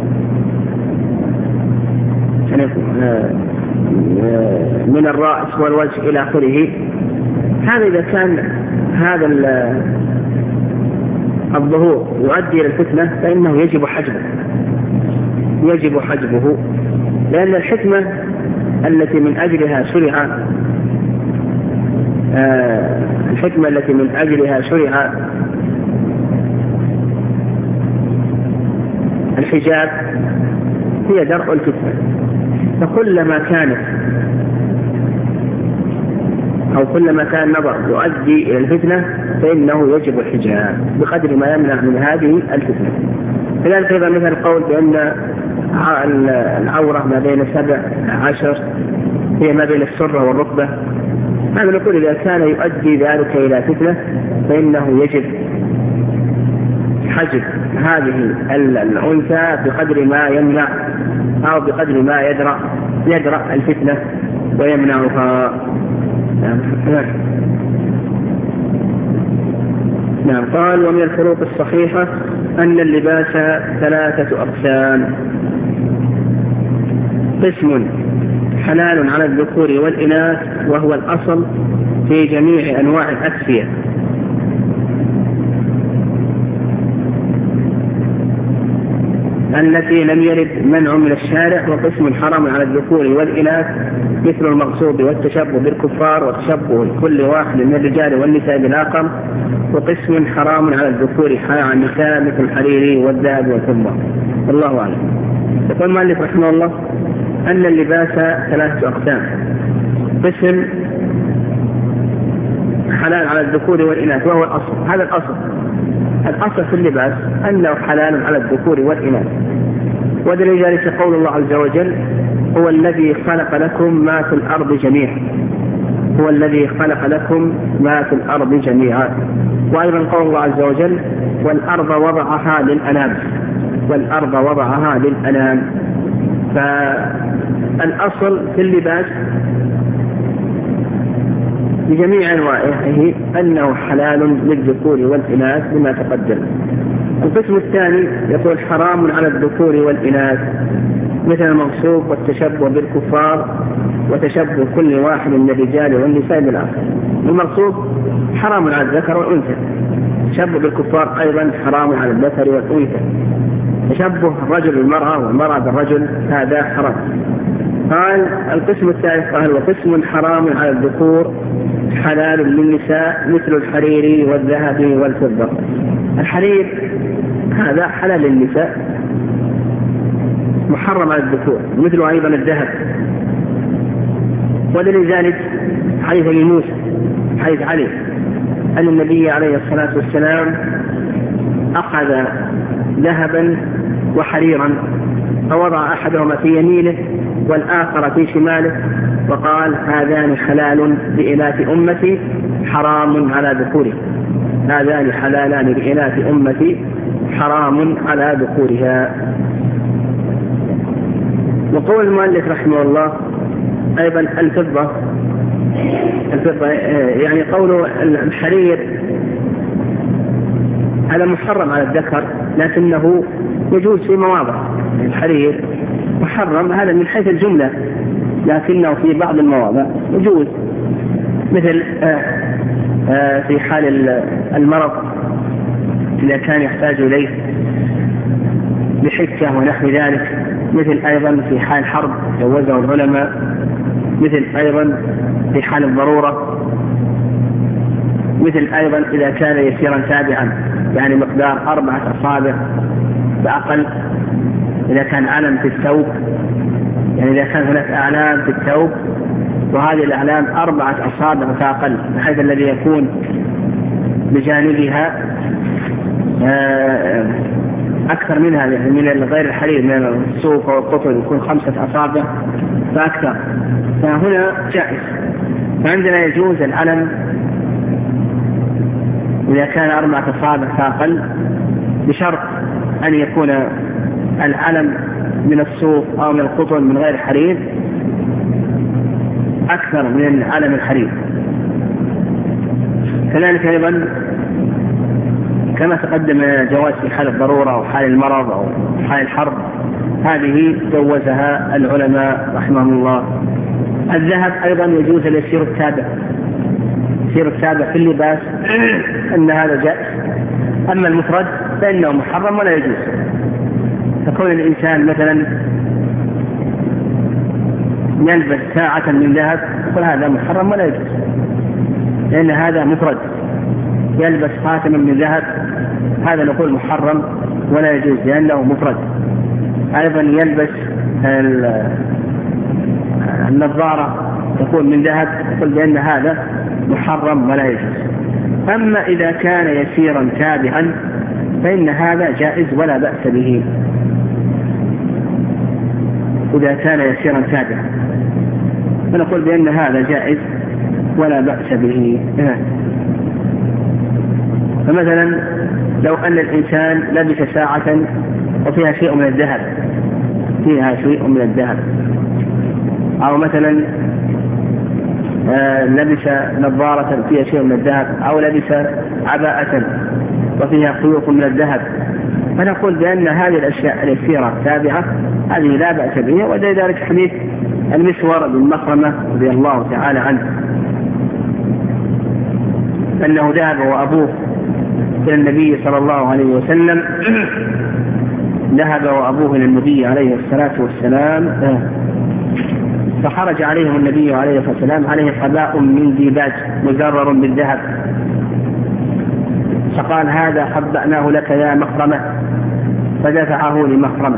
من الرأس والوجه إلى آخره. هذا إذا كان هذا الظهور يؤدي إلى الفتنة فإنه يجب حجبه يجب حجبه لأن الحكمة التي من أجلها شرع آه الحكمة التي من أجلها شرع الحجاب هي درء الفتنة. فكلما كانت أو كلما كان النظر يؤدي إلى الفتنة فإنه يجب الحجاب بقدر ما يمنع من هذه الفتنة. كذلك أيضا مثل القول بأن العورة ما بين سبع عشر هي ما بين السرة والركبة هذا نقول إذا كان يؤدي ذلك إلى فتنة فإنه يجب حجب هذه الأنثى بقدر ما يمنع أو بقدر ما يدرأ يدرأ الفتنة ويمنعها. نعم. قال: ومن الفروق الصحيحة أن اللباس ثلاثة أقسام: قسم حلال على الذكور والإناث وهو الأصل في جميع أنواع الأكسية، التي لم يرد منع من الشارع، وقسم حرام على الذكور والإناث مثل المغصوب والتشبه بالكفار وتشبه كل واحد من الرجال والنساء بالآخر، وقسم حرام على الذكور على النساء مثل الحرير والذهب والفضة. الله أعلم. يقول المؤلف رحمه الله أن اللباس ثلاثة أقسام: قسم حلال على الذكور والإناث وهو الأصل. هذا الأصل الأصل في اللباس أنه حلال على الذكور والإناث، ودليل ذلك قول الله عز وجل: هو الذي خلق لكم ما في الأرض جميعا. هو الذي خلق لكم ما في الأرض جميعا. وأيضا قول الله عز وجل: والأرض وضعها للأنام. والأرض وضعها للأنام. فالأصل في اللباس بجميع أنواعه أنه حلال للذكور والإناث بما تقدم. القسم الثاني يقول حرام على الذكور والإناث مثل المغصوب والتشبه بالكفار وتشبه كل واحد من الرجال والنساء بالآخر. المغصوب حرام على الذكر والأنثى، تشبه بالكفار أيضا حرام على الذكر والأنثى، تشبه الرجل بالمرأة والمرأة بالرجل هذا حرام. قال القسم الثالث قال: وقسم حرام على الذكور حلال للنساء مثل الحرير والذهب والفضة. الحرير هذا حلال للنساء محرم على الذكور، مثل أيضا الذهب. ودليل ذلك حديث ابي موسى حديث علي أن النبي عليه الصلاة والسلام أخذ ذهبا وحريرا فوضع أحدهما في يمينه والآخر في شماله وقال: هذان حلال لإناث أمتي حرام على ذكورها. هذان حلالان لإناث أمتي حرام على ذكورها. وقول المؤلف رحمه الله أيضا الفضة. الفضة يعني قول الحرير هذا محرم على الذكر لكنه يجوز في مواضع. الحرير محرم هذا من حيث الجملة لكنه في بعض المواضع يجوز، مثل في حال المرض إذا كان يحتاج إليه بحكة ونحو ذلك، مثل أيضا في حال حرب جوزه العلماء، مثل أيضا في حال الضرورة، مثل أيضا إذا كان يسيرا تابعا يعني مقدار أربعة أصابع بأقل، إذا كان علم في الثوب يعني إذا كان هناك أعلام في الثوب وهذه الأعلام أربعة أصابع فأقل بحيث الذي يكون بجانبها أكثر منها من غير الحرير من الصوف والقطن يكون خمسة أصابع فأكثر، فهنا جائز. فعندنا يجوز العلم إذا كان أربعة أصابع فأقل بشرط أن يكون العلم من الصوف أو من القطن من غير حرير أكثر من علم الحرير. كذلك أيضا كما تقدم جواز في حال الضرورة أو حال المرض أو حال الحرب هذه جوزها العلماء رحمهم الله. الذهب أيضا يجوز اليسير التابع، يسير التابع في اللباس أن هذا جائز. أما المفرد فإنه محرم ولا يجوز. فكون الإنسان مثلا يلبس ساعة من ذهب فهذا محرم ولا يجوز، لأن هذا مفرد. يلبس خاتما من ذهب هذا نقول محرم ولا يجوز لأنه مفرد. أيضا يلبس النظارة تكون من ذهب نقول بأن هذا محرم ولا يجوز. أما إذا كان يسيرا تابعا فإن هذا جائز ولا بأس به. إذا كان يسيرا تابعا فنقول بأن هذا جائز ولا بأس به. فمثلا لو أن الإنسان لبس ساعة وفيها شيء من الذهب فيها شيء من الذهب أو مثلا آه لبس نظارة فيها شيء من الذهب أو لبس عباءة وفيها خيوط من الذهب، فنقول بأن هذه الأشياء اليسيرة تابعة هذه لا بأس بها. ولذلك حديث المسور بن مخرمة رضي الله تعالى عنه أنه ذهب وأبوه إلى النبي صلى الله عليه وسلم ذهب وأبوه إلى النبي عليه الصلاة والسلام فخرج عليهم النبي عليه الصلاة والسلام عليه قباء من ديباج مزرر بالذهب، فقال هذا خبأناه لك يا مخرمة، فدفعه لمخرمة.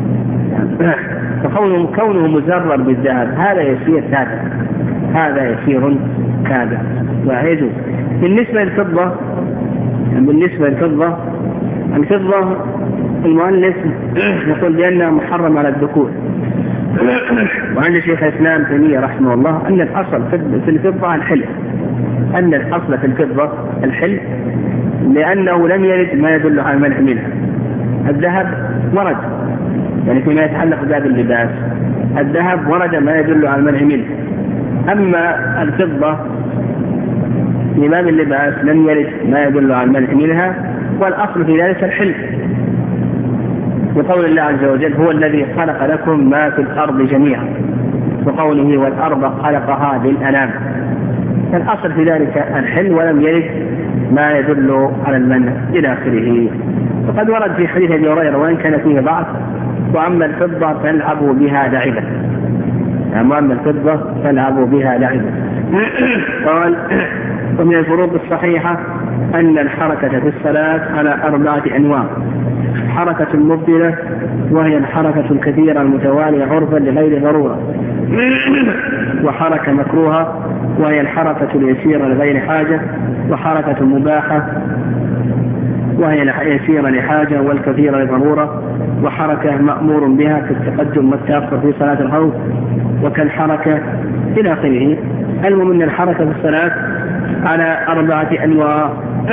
فكونه كونه مزرر بالذهب هذا يسير تابع، هذا يسير تابع وعيد. بالنسبة للفضة بالنسبة للفضة الفضة المؤلف يقول بأنها محرم على الذكور، وعند شيخ الإسلام تيمية رحمه الله أن الأصل في الفضة الحل، أن الأصل في الفضة الحل لأنه لم يرد ما يدل على المنع منها. الذهب ورد يعني فيما يتعلق بباب اللباس، الذهب ورد ما يدل على المنع منه، أما الفضة في باب اللباس لم يرد ما يدل على المنع منها، والأصل في ذلك الحل بقول الله عز وجل هو الذي خلق لكم ما في الأرض جميعا، وقوله والأرض خلقها للأنام، فالأصل في ذلك الحل ولم يرد ما يدل على المنع إلى آخره. وقد ورد في حديث أبي هريرة وإن كان فيه ضعف وأما الفضة فالعبوا بها لعبا، أما الفضة فالعبوا بها لعبا. قال ومن الفروض الصحيحة أن الحركة في الصلاة على أربعة أنواع: حركة مبدلة وهي الحركة الكثيرة المتوالية عرفا لغير ضرورة، وحركة مكروهة وهي الحركة اليسيرة لغير حاجة، وحركة مباحة وهي يسيرة لحاجة والكثيرة لضرورة، وحركة مأمور بها في التقدم والتأخر في صلاة الخوف وكالحركة إلى آخره. المهم أن الحركة في الصلاة على أربعة أنواع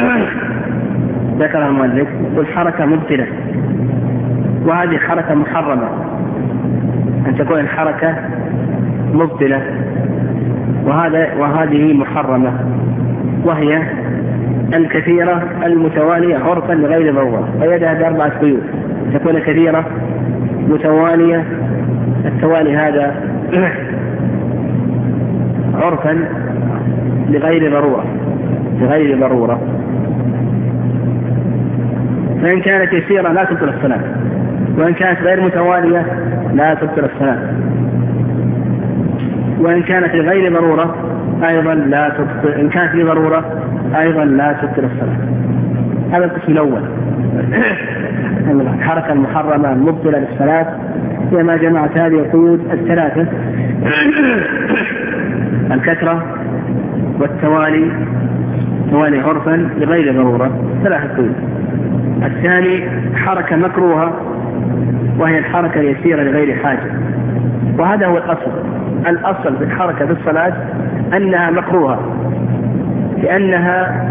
ذكر المؤلف، والحركة مبطلة وهذه حركة محرمة، أن تكون الحركة مبطلة وهذا وهذه محرمة، وهي الكثيرة المتوالية عرفا لغير ضرورة، ويدها بأربعة قيود: تكون كثيرة متوالية، التوالي هذا عرفا لغير ضرورة لغير ضرورة فإن كانت يسيرة لا تبطل الصلاة، وإن كانت غير متوالية لا تبطل الصلاة، وإن كانت لغير ضرورة أيضا لا تبطل، إن كانت لضرورة أيضا لا تبطل الصلاة. هذا القسم الأول. الحركة المحرمة المبطلة للصلاة هي ما جمعت هذه القيود الثلاثة: الكثرة والتوالي توالي عرفا لغير ضرورة، ثلاثة قيود. الثاني حركة مكروهة وهي الحركة اليسيرة لغير حاجة، وهذا هو الأصل. الأصل في الحركة في الصلاة أنها مكروهة لأنها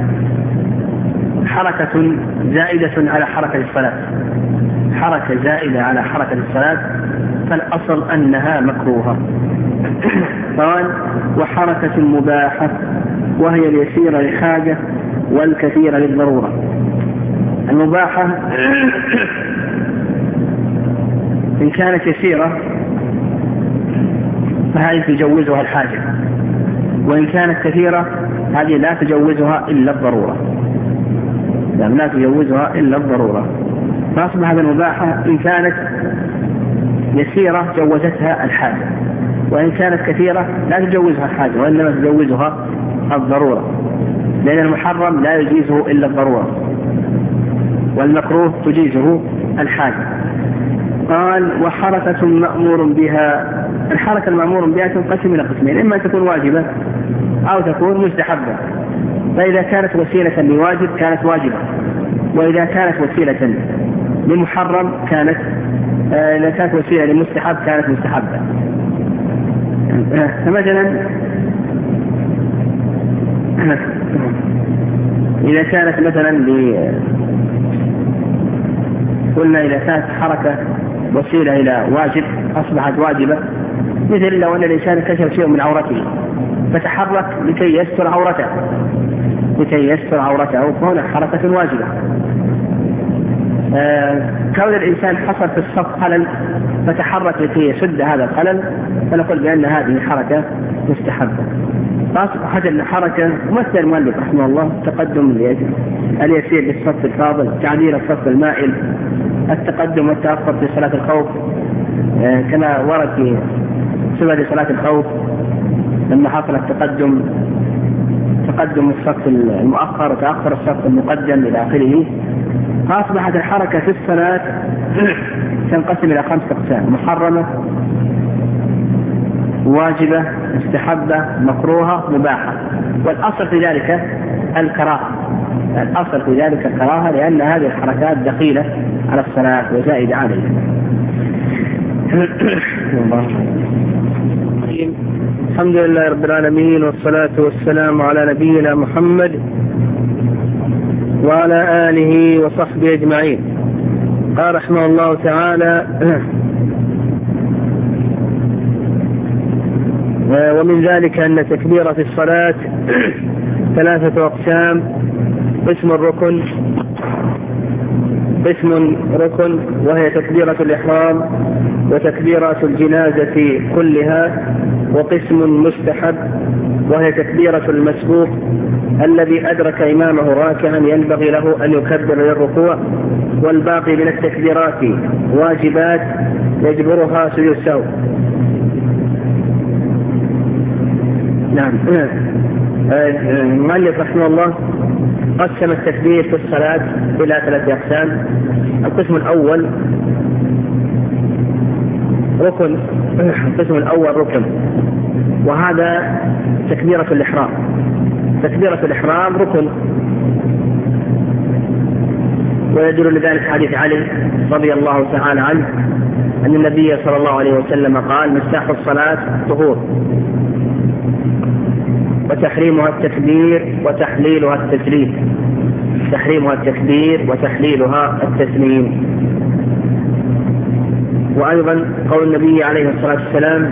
حركة زائدة على حركة الصلاة، حركة زائدة على حركة الصلاة، فالأصل أنها مكروهة. قال وحركة مباحة وهي اليسيرة لحاجة والكثيرة للضرورة. المباحة إن كانت يسيرة فهذه تجوزها الحاجة، وإن كانت كثيرة هذه لا تجوزها إلا الضرورة، يعني لا تجوزها إلا الضرورة. فأصبح هذا المباحة إن كانت يسيرة جوزتها الحاجة، وإن كانت كثيرة لا تجوزها الحاجة وإنما تجوزها الضرورة، لأن المحرم لا يجيزه إلا الضرورة والمكروه تجيزه الحاجة. قال وحركة مأمور بها. الحركة المأمور بها تنقسم إلى قسمين: إما أن تكون واجبة أو تكون مستحبة. فإذا كانت وسيلة لواجب كانت واجبة، وإذا كانت وسيلة لمحرم كانت آه إذا كانت وسيلة لمستحب كانت مستحبة. فمثلا إذا كانت مثلا قلنا إذا كانت حركة وسيلة إلى واجب أصبحت واجبة، مثل لو أن الإنسان كشف شيء من عورته فتحرك لكي يستر عورته لكي يستر عورته فهنا حركة واجبة. آه كون الإنسان حصل في الصف خلل فتحرك لكي يسد هذا الخلل فنقول بأن هذه حركة مستحبة. فأصبحت الحركة مثل المؤلف رحمه الله تقدم اليسير للصف الفاضل، تعديل الصف المائل، التقدم والتأخر في صلاة الخوف آه كما ورد في سبب صلاة الخوف لما حصل التقدم تقدم الصف المؤخر وتأخر الصف المقدم إلى آخره. فأصبحت الحركة في الصلاة تنقسم إلى خمسة أقسام: محرمة، واجبة، مستحبة، مكروهة، مباحة. والأصل في ذلك الكراهة الأصل في ذلك الكراهة لأن هذه الحركات دخيلة على الصلاة وزائدة عليها. الحمد لله رب العالمين، والصلاة والسلام على نبينا محمد وعلى آله وصحبه أجمعين. قال رحمه الله تعالى: ومن ذلك أن تكبيرة الصلاة ثلاثة أقسام: قسم الركن قسم ركن وهي تكبيرة الإحرام وتكبيرة الجنازة كلها، وقسم مستحب وهي تكبيرة المسبوق الذي أدرك إمامه راكعا ينبغي له أن يكبر للركوع، والباقي من التكبيرات واجبات يجبرها سجود السهو. نعم. المؤلف رحمه الله قسم التكبير في الصلاة إلى ثلاثة أقسام. القسم الأول ركن القسم الأول ركن وهذا تكبيرة الإحرام. تكبيرة الإحرام ركن، ويدل لذلك حديث علي رضي الله تعالى عنه أن النبي صلى الله عليه وسلم قال: مفتاح الصلاة طهور، وتحريمها التكبير وتحليلها التسليم. تحريمها التكبير وتحليلها التسليم. وأيضا قول النبي عليه الصلاة والسلام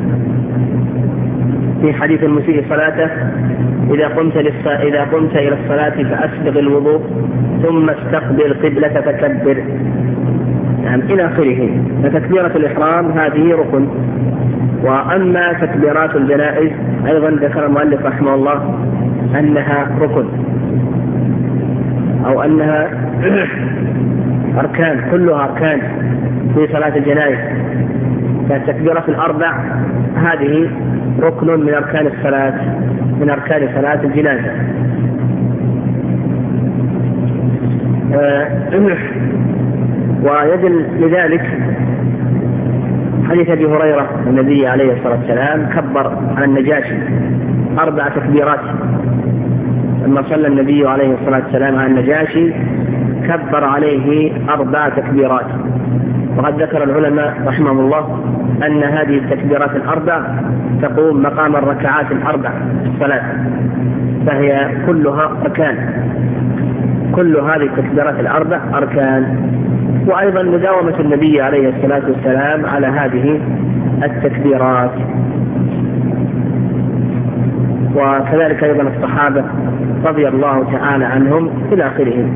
في حديث المسيء صلاته: إذا قمت, للص... إذا قمت إلى الصلاة فأسبغ الوضوء ثم استقبل قبلة فكبر. يعني إلى آخره. فتكبيرة الإحرام هذه ركن. وأما تكبيرات الجنائز أيضا ذكر المؤلف رحمه الله أنها ركن أو أنها أركان، كلها أركان في صلاة الجنائز. فالتكبيرة الأربع هذه ركن من أركان الصلاة من أركان صلاة الجنازة. ويدل لذلك حديث أبي هريرة النبي عليه الصلاة والسلام كبر على النجاشي أربع تكبيرات. لما صلى النبي عليه الصلاة والسلام على النجاشي كبر عليه أربع تكبيرات. وقد ذكر العلماء رحمهم الله أن هذه التكبيرات الأربع تقوم مقام الركعات الأربع في الصلاة، فهي كلها أركان. كل هذه التكبيرات الأربع أركان. وأيضا مداومة النبي عليه الصلاة والسلام على هذه التكبيرات، وكذلك أيضا الصحابة رضي الله تعالى عنهم إلى آخره.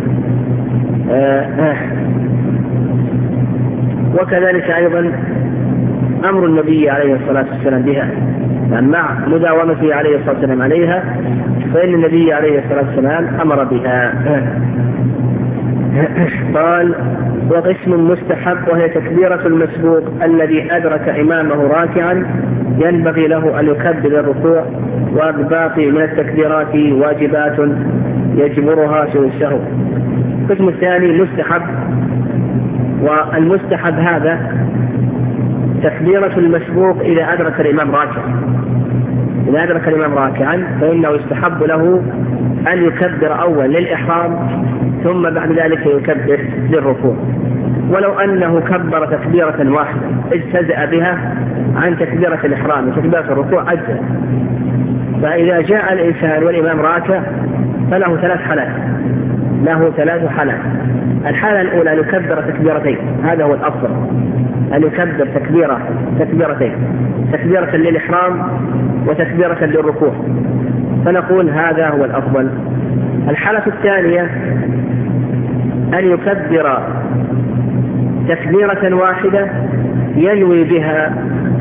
وكذلك أيضا أمر النبي عليه الصلاة والسلام بها، يعني مع مداومته عليه الصلاة والسلام عليها فإن النبي عليه الصلاة والسلام أمر بها. قال: وقسم مستحب وهي تكبيرة المسبوق الذي أدرك إمامه راكعا ينبغي له أن يكبر الركوع، والباقي من التكبيرات واجبات يجبرها سوى السهو. القسم الثاني مستحب، والمستحب هذا تكبيرة المسبوق إذا أدرك الإمام راكعا. إذا أدرك الإمام راكعا فإنه يستحب له أن يكبر أول للإحرام ثم بعد ذلك يكبر للركوع، ولو أنه كبر تكبيرة واحدة اجتزأ بها عن تكبيرة الإحرام وتكبيرة الركوع أجزأ. فإذا جاء الإنسان والإمام راكع فله ثلاث حالات: له ثلاث حالات. الحالة الأولى أن يكبر تكبيرتين، هذا هو الأفضل، أن يكبر تكبيرة تكبيرتين، تكبيرة للإحرام وتكبيرة للركوع، فنقول هذا هو الأفضل. الحالة الثانية أن يكبر تكبيرة واحدة ينوي بها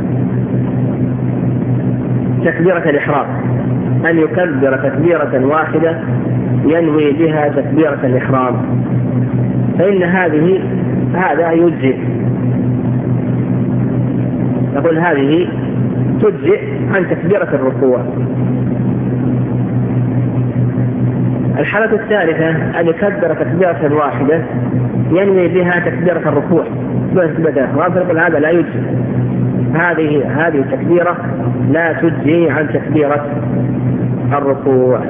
تكبيرة الإحرام، أن يكبر تكبيرة واحدة ينوي بها تكبيرة الإحرام، فإن هذه هذا يجزئ، نقول هذه تجزئ عن تكبيرة الركوع. الحالة الثالثة أن يكبر تكبيرة واحدة ينوي بها تكبيرة الركوع، فنقول هذا لا يجزئ، هذه هذه التكبيرة لا تجزي عن تكبيرة الركوع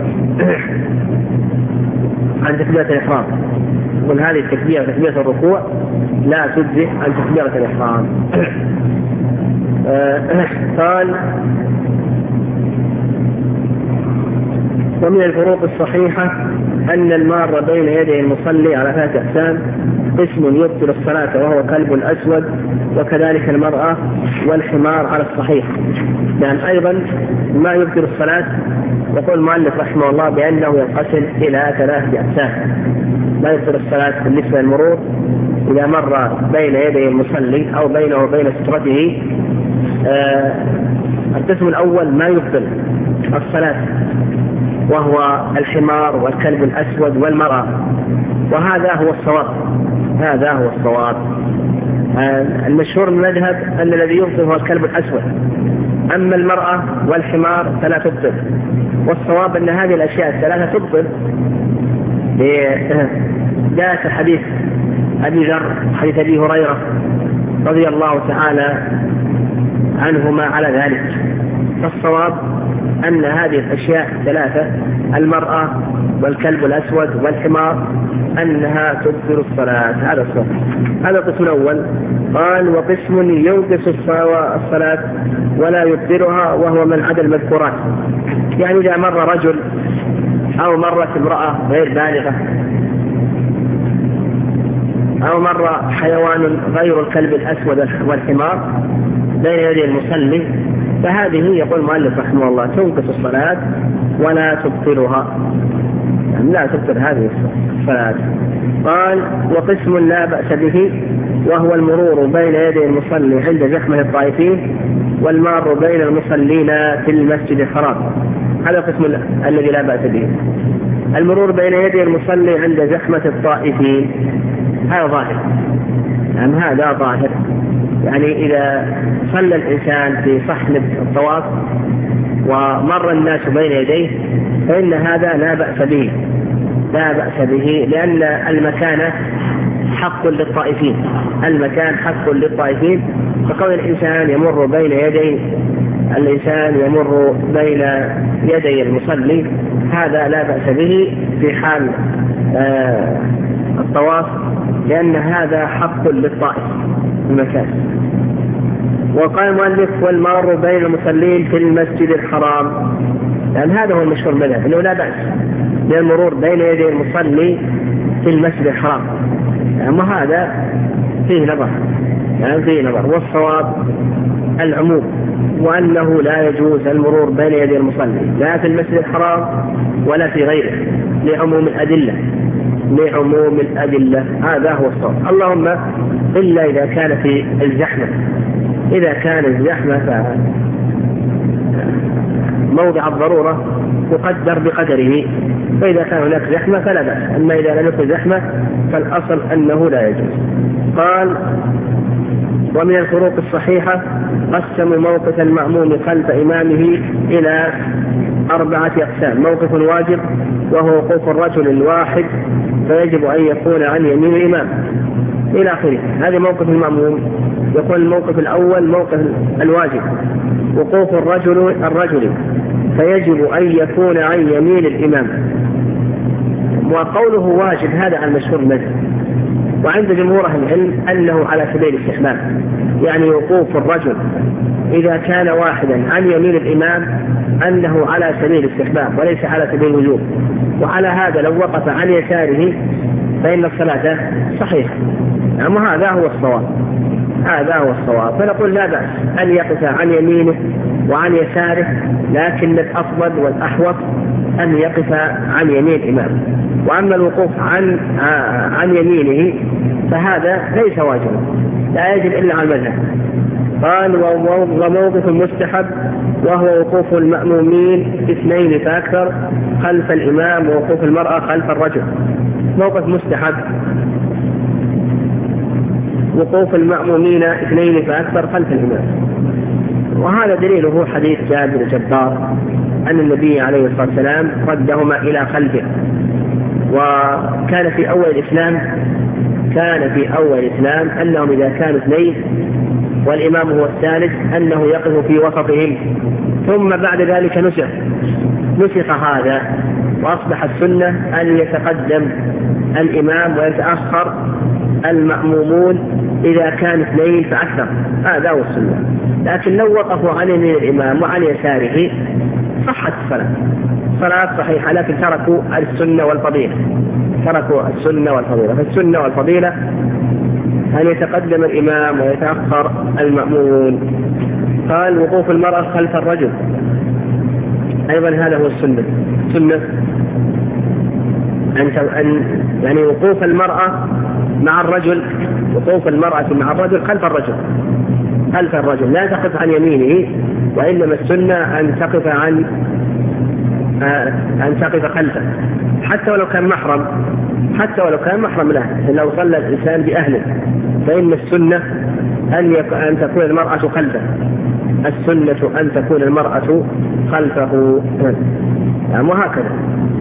عن تكبيرة الإحرام، نقول هذه التكبيرة تكبيرة الركوع لا تجزي عن تكبيرة الإحرام. قال ومن الفروق الصحيحة أن المار بين يدي المصلي على ثلاثة أقسام: قسم يبطل الصلاة وهو كلب أسود، وكذلك المرأة والحمار على الصحيح. يعني أيضا ما يبطل الصلاة يقول المؤلف رحمه الله بأنه ينقسم إلى ثلاثة أقسام. ما يبطل الصلاة بالنسبة للمرور إذا مر بين يدي المصلي أو بينه وبين سترته. آه القسم الأول ما يبطل الصلاة وهو الحمار والكلب الأسود والمرأة، وهذا هو الصواب، هذا هو الصواب. آه المشهور من المذهب أن الذي يبطل هو الكلب الأسود، أما المرأة والحمار فلا تبطل، والصواب أن هذه الأشياء الثلاثة تبطل. جاء حديث أبي ذر حديث أبي هريرة رضي الله تعالى عنهما على ذلك، فالصواب أن هذه الأشياء الثلاثة المرأة والكلب الأسود والحمار أنها تبطل الصلاة. هذا الصواب. هذا القسم الأول. قال وقسم ينقص الصلاة ولا يبطلها وهو من عدا المذكورات، يعني إذا مر رجل أو مرت امرأة غير بالغة أو مر حيوان غير الكلب الأسود والحمار بين يدي المصلي، فهذه يقول المؤلف رحمه الله تنقص الصلاة ولا تبطلها، يعني لا تبطل هذه الصلاة. قال وقسم لا بأس به وهو المرور بين يدي المصلي عند زحمة الطائفين والمار بين المصلين في المسجد الحرام. هذا القسم الذي لا بأس به، المرور بين يدي المصلي عند زحمة الطائفين، هذا ظاهر، يعني هذا ظاهر، يعني إذا صلى الإنسان في صحن الطواف ومر الناس بين يديه فإن هذا لا بأس به، لا بأس به لأن المكان حق للطائفين، المكان حق للطائفين، فقول الإنسان يمر بين يدي الإنسان يمر بين يدي المصلي هذا لا بأس به في حال آه الطواف، لأن هذا حق للطائف المكان. وقال المؤلف والمار بين المصلين في المسجد الحرام، لأن هذا هو المشهور منه أنه لا بأس للمرور بين يدي المصلي في المسجد الحرام، يعني هذا فيه نظر، يعني فيه نظر، والصواب العموم، وأنه لا يجوز المرور بين يدي المصلي لا في المسجد الحرام ولا في غيره لعموم الأدلة، لعموم الأدلة، هذا هو الصواب. اللهم إلا إذا كان في الزحمة، إذا كان الزحمة موضع الضرورة يقدر بقدره، فإذا كان هناك زحمة فلا بأس، أما إذا لم يكن زحمة فالأصل أنه لا يجوز. قال ومن الفروق الصحيحة قسموا موقف المأموم خلف إمامه إلى أربعة أقسام: موقف واجب وهو وقوف الرجل الواحد فيجب أن يكون عن يمين الإمام إلى آخره. هذا موقف المأموم. يقول الموقف الأول موقف الواجب وقوف الرجل الرجل فيجب أن يكون عن يمين الإمام، وقوله واجب هذا عن مشهور المذهب، وعند جمهور أهل العلم أنه على سبيل الاستحباب، يعني وقوف الرجل إذا كان واحدا عن يمين الإمام أنه على سبيل الاستحباب وليس على سبيل الوجوب، وعلى هذا لو وقف عن يساره فإن الصلاة صحيحة. نعم هذا هو الصواب، هذا هو الصواب. فنقول لا بأس أن يقف عن يمينه وعن يساره، لكن الأفضل والأحوط أن يقف عن يمين الإمام. وأما الوقوف عن عن يمينه فهذا ليس واجبا، لا يجب إلا على المذهب. قال وموقف مستحب وهو وقوف المأمومين اثنين فأكثر خلف الإمام ووقوف المرأة خلف الرجل. موقف مستحب وقوف المأمومين اثنين فأكثر خلف الإمام، وهذا دليله حديث جابر بن جبار أن النبي عليه الصلاة والسلام ردهما إلى خلفه. وكان في أول الإسلام كان في أول الإسلام أنهم إذا كانوا اثنين والإمام هو الثالث أنه يقف في وسطهم، ثم بعد ذلك نسخ نسخ هذا وأصبح السنة أن يتقدم الإمام ويتأخر المأمومون إذا كان اثنين فأكثر، هذا هو السنة. لكن لو وقفوا عن يمين الإمام وعن يساره صحت الصلاة، صلاة صحيحة، لكن تركوا السنة والفضيلة، تركوا السنة والفضيلة. فالسنة والفضيلة أن يتقدم الإمام ويتأخر المأمون. قال وقوف المرأة خلف الرجل أيضا هذا هو السنة. السنة أن يعني وقوف المرأة مع الرجل، وقوف المرأة مع الرجل خلف الرجل خلف الرجل لا تقف عن يمينه، وإنما السنة أن تقف عن أن تقف خلفه، حتى ولو كان محرم حتى ولو كان محرم له. لو صلى الإنسان بأهله فإن السنة أن أن تكون المرأة خلفه، السنة أن تكون المرأة خلفه، وهكذا.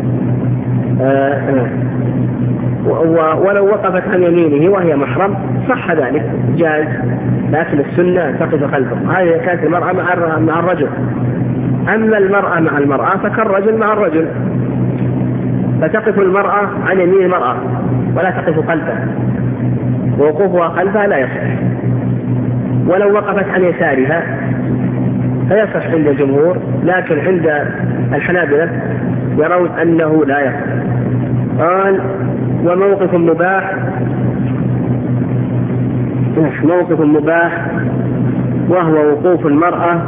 ولو وقفت عن يمينه وهي محرم صح ذلك جاز، لكن السنة تقف خلفه. هذه كانت المرأة مع الرجل. أما المرأة مع المرأة فكالرجل مع الرجل، فتقف المرأة عن يمين المرأة ولا تقف خلفها، ووقوفها خلفها لا يصح. ولو وقفت عن يسارها فيصح عند الجمهور، لكن عند الحنابلة يرون أنه لا يصح. قال وموقف مباح موقف مباح وهو وقوف المرأة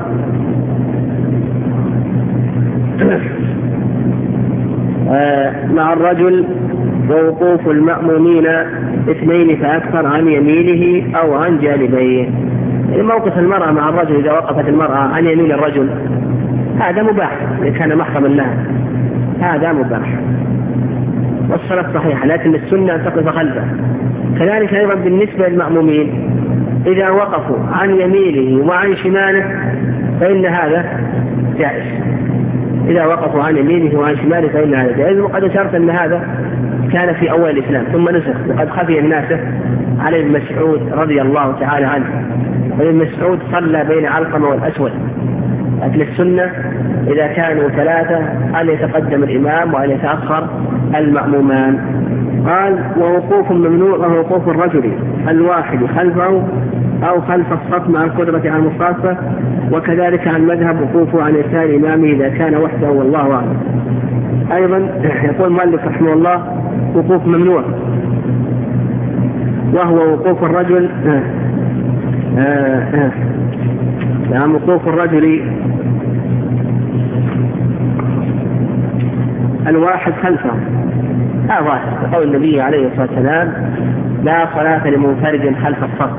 مع الرجل ووقوف المأمومين اثنين فأكثر عن يمينه أو عن جانبيه. موقف المرأة مع الرجل إذا وقفت المرأة عن يمين الرجل هذا مباح إذا كان محرما لها، هذا مباح والصلاة صحيحة، لكن السنة أن تقف خلفه. كذلك أيضا بالنسبة للمأمومين إذا وقفوا عن يمينه وعن شماله فإن هذا جائز، إذا وقفوا عن يمينه وعن شماله فإن هذا جائز. وقد أشرت أن هذا كان في أول الإسلام ثم نسخ، وقد خفي الناس على ابن مسعود رضي الله تعالى عنه، وابن مسعود صلى بين علقمة والأسود. لكن السنة إذا كانوا ثلاثة أن يتقدم الإمام وأن يتأخر المأمومان. قال ووقوف ممنوع وهو وقوف الرجل الواحد خلفه أو خلف الصف مع القدرة على المصافة، وكذلك عن مذهب وقوفه عن يسار إمامه إذا كان وحده والله أعلم. أيضا يقول المؤلف رحمه الله وقوف ممنوع وهو وقوف الرجل يعني وقوف الرجل الواحد خلفه، هذا ظاهر قول النبي عليه الصلاة والسلام لا صلاة لمنفرد خلف الصف.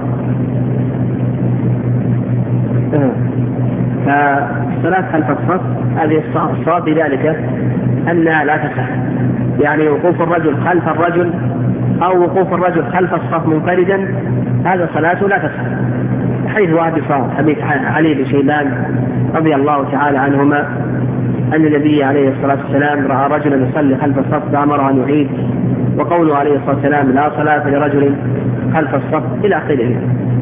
فالصلاة خلف الصف هذه الصواب بذلك أنها لا تصح، يعني وقوف الرجل خلف الرجل أو وقوف الرجل خلف الصف منفردا هذا صلاته لا تصح. حديث واحد صار حديث علي بن شيبان رضي الله تعالى عنهما أن النبي عليه الصلاة والسلام رأى رجلا يصلي خلف الصف فأمره أن يعيد، وقوله عليه الصلاة والسلام لا صلاة لرجل خلف الصف إلى آخره.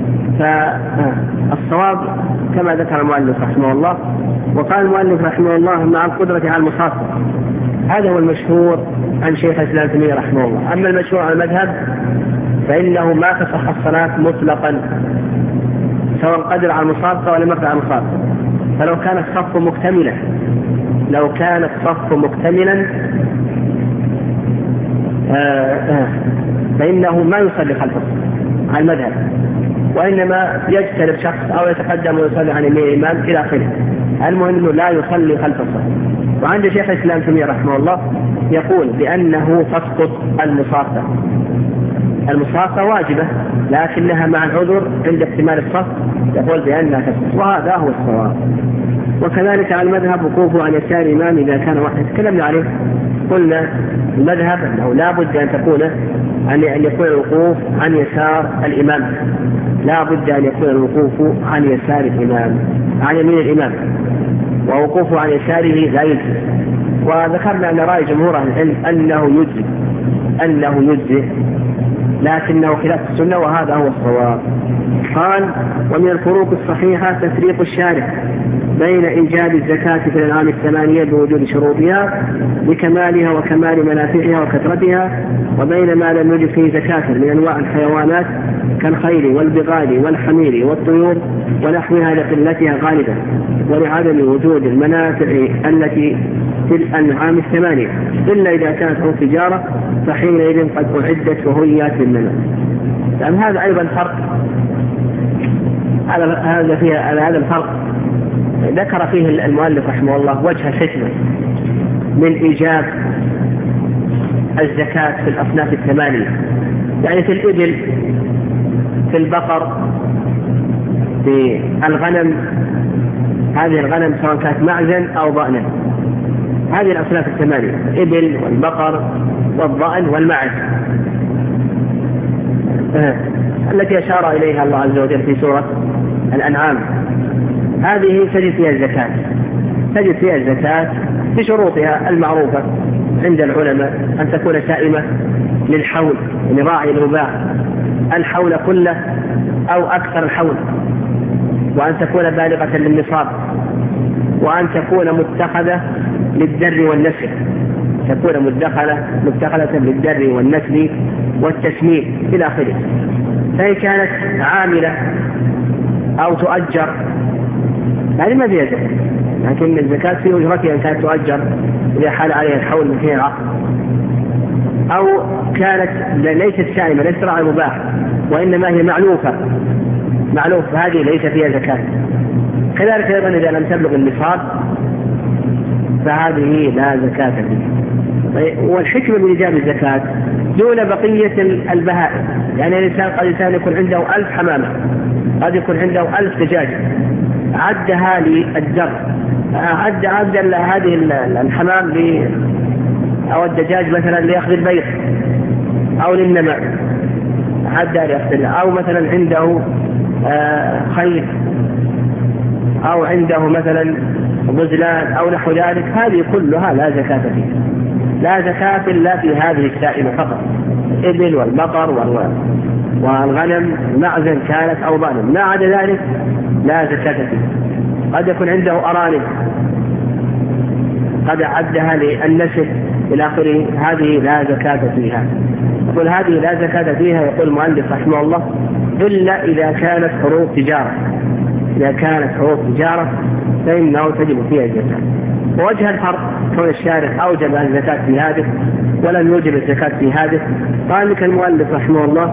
فالصواب كما ذكر المؤلف رحمه الله. وقال المؤلف رحمه الله مع القدرة على المصافة، هذا هو المشهور عن شيخ الإسلام ابن تيمية رحمه الله. أما المشهور عن المذهب فإنه ما تصح الصلاة مطلقا سواء قدر على المصافة ولا مقدر على المصافة. فلو كان الصف مكتملا لو كان الصف مكتملا فإنه ما يصلي خلف الصف على المذهب، وإنما يجتنب شخص أو يتقدم ويصلي عن يمين الإمام إلى آخره. المهم أنه لا يصلي خلف الصف. وعند شيخ الإسلام تيمية رحمه الله يقول بأنه تسقط المصافة. المصافة واجبة لكنها مع العذر عند احتمال الصف، يقول بأنها تسقط، وهذا هو الصواب. وكذلك على المذهب وقوفه عن يسار الإمام إذا كان واحد تكلمنا عليه، قلنا المذهب أنه لا بد أن تكون أن يكون الوقوف عن يسار الإمام، لا بد أن يكون الوقوف عن يسار الإمام عن يمين الإمام، ووقوفه عن يساره لا يجزي. وذكرنا أن رأي جمهور أهل العلم أنه يجزي أنه يجزي لكنه خلاف السنة، وهذا هو الصواب. قال: ومن الفروق الصحيحة تفريق الشارع بين إيجاب الزكاة في الأنعام الثمانية بوجود شروطها لكمالها وكمال منافعها وكثرتها، وبين ما لم يوجد فيه زكاة من أنواع الحيوانات كالخيل والبغال والحمير والطيور ونحوها لقلتها غالبا ولعدم وجود المنافع التي في الأنعام الثمانية، إلا إذا كانت عن تجارة فحينئذ قد أعدت وهيات للمنع. يعني هذا أيضا فرق، هذا فيها هذا الفرق ذكر فيه المؤلف رحمه الله وجه الحكمة من إيجاب الزكاة في الأصناف الثمانية، يعني في الإبل، في البقر، في الغنم، هذه الغنم سواء كانت معزا أو ضأنا، هذه الأصناف الثمانية: الإبل والبقر والضأن والمعز، التي أشار إليها الله عز وجل في سورة الأنعام. هذه تجد فيها الزكاة، تجد فيها الزكاة بشروطها المعروفة عند العلماء: أن تكون سائمة للحول لراعي الرباع الحول كله أو أكثر الحول، وأن تكون بالغة للنصاب، وأن تكون متخذة للدر والنسل، تكون متخذة متخذة للدر والنسل والتسمير إلى آخره. فإن كانت عاملة أو تؤجر هذه ما فيها زكاة، لكن الزكاة في أجرتها إن كانت تؤجر إذا حال عليها الحول من حين العقد، أو كانت ليست سائمة ليست راعي مباح وإنما هي معلوفة معلوف هذه ليس فيها زكاة. كذلك أيضا إذا لم تبلغ النصاب فهذه لا زكاة فيها. والحكمة من إيجاب الزكاة دون بقية البهائم، يعني الإنسان قد الإنسان يكون عنده ألف حمامة، قد يكون عنده ألف دجاجة، عدها للدر، عد عد هذه الحمام أو الدجاج مثلا ليأخذ البيض أو للنماء، عدها ليأخذ، أو مثلا عنده خيل أو عنده مثلا غزلان أو نحو ذلك، هذه كلها لا زكاة فيها، لا زكاة إلا في هذه السائمة فقط: الإبل والبقر والغنم معزا كانت أو ضأنا، ما عدا ذلك لا زكاة فيها. قد يكون عنده أرانب قد عدها للنسل إلى آخره، هذه لا زكاة فيها. يقول هذه لا زكاة فيها، يقول المؤلف رحمه الله، إلا إذا كانت حروف تجارة، إذا كانت حروف تجارة فإنه تجب فيها الزكاة. ووجه الفرق كون الشارع أوجب الزكاة في هذه ولم يوجب الزكاة في هذه، قال لك المؤلف رحمه الله: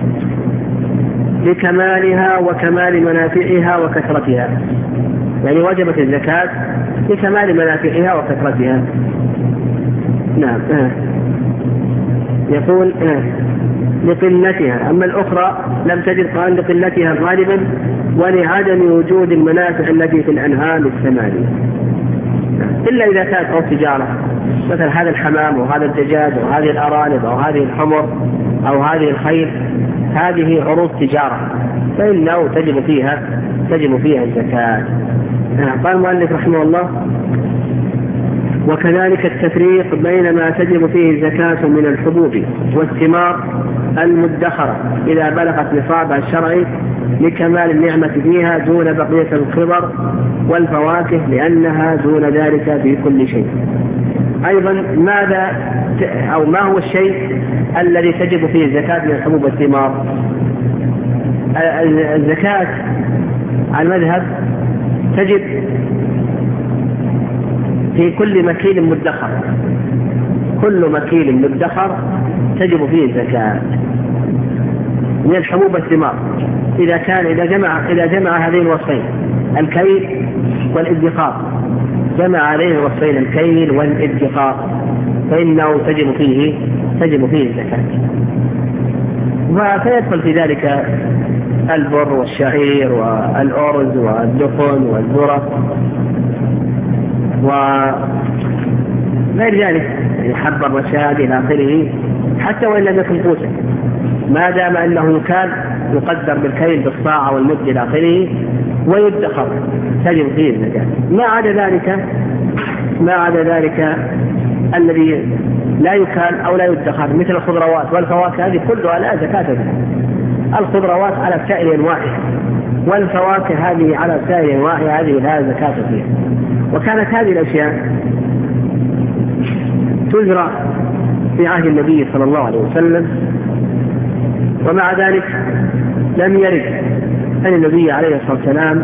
لكمالها وكمال منافعها وكثرتها، يعني وجبت الزكاة لكمال منافعها وكثرتها. نعم. آه. يقول آه. لقلتها، أما الأخرى لم تجد، قال لقلتها غالبا ولعدم وجود المنافع التي في الأنعام الثمانية، إلا إذا كانت أو تجارة، مثل هذا الحمام وهذا الدجاج وهذه الأرانب أو هذه الحمر أو هذه الخيل، هذه عروض تجارة فإنه تجب فيها تجب فيها الزكاة. قال المؤلف رحمه الله: وكذلك التفريق بين ما تجب فيه الزكاة من الحبوب والثمار المدخرة إذا بلغت نصابها الشرعي لكمال النعمة فيها دون بقية الخضر والفواكه، لأنها دون ذلك في كل شيء. أيضا ماذا أو ما هو الشيء الذي تجب فيه الزكاة من الحبوب والثمار؟ الزكاة على المذهب تجب في كل مكيل مدخر، كل مكيل مدخر تجب فيه الزكاة من الحبوب والثمار، إذا كان إذا جمع إذا جمع هذين الوصفين الكيل والادخار، جمع هذين الوصفين الكيل والادخار فإنه تجب فيه تجب فيه الزكاة. وسيدخل في ذلك البر والشعير والأرز والدخن والذرة وغير ذلك، حب الرشاد إلى آخره، حتى وإن لم يكن قوتا ما دام أنه كان يقدر بالكيل بالصاع والمد إلى آخره ويدخر تجب فيه الزكاة. ما عدا ذلك ما عدا ذلك الذي لا يكال أو لا يدخر مثل الخضروات والفواكه هذه كلها لا زكاة فيها. الخضروات على سائر أنواعها والفواكه هذه على سائر أنواعها هذه لا زكاة فيها. وكانت هذه الأشياء تزرع في عهد النبي صلى الله عليه وسلم، ومع ذلك لم يرد أن النبي عليه الصلاة والسلام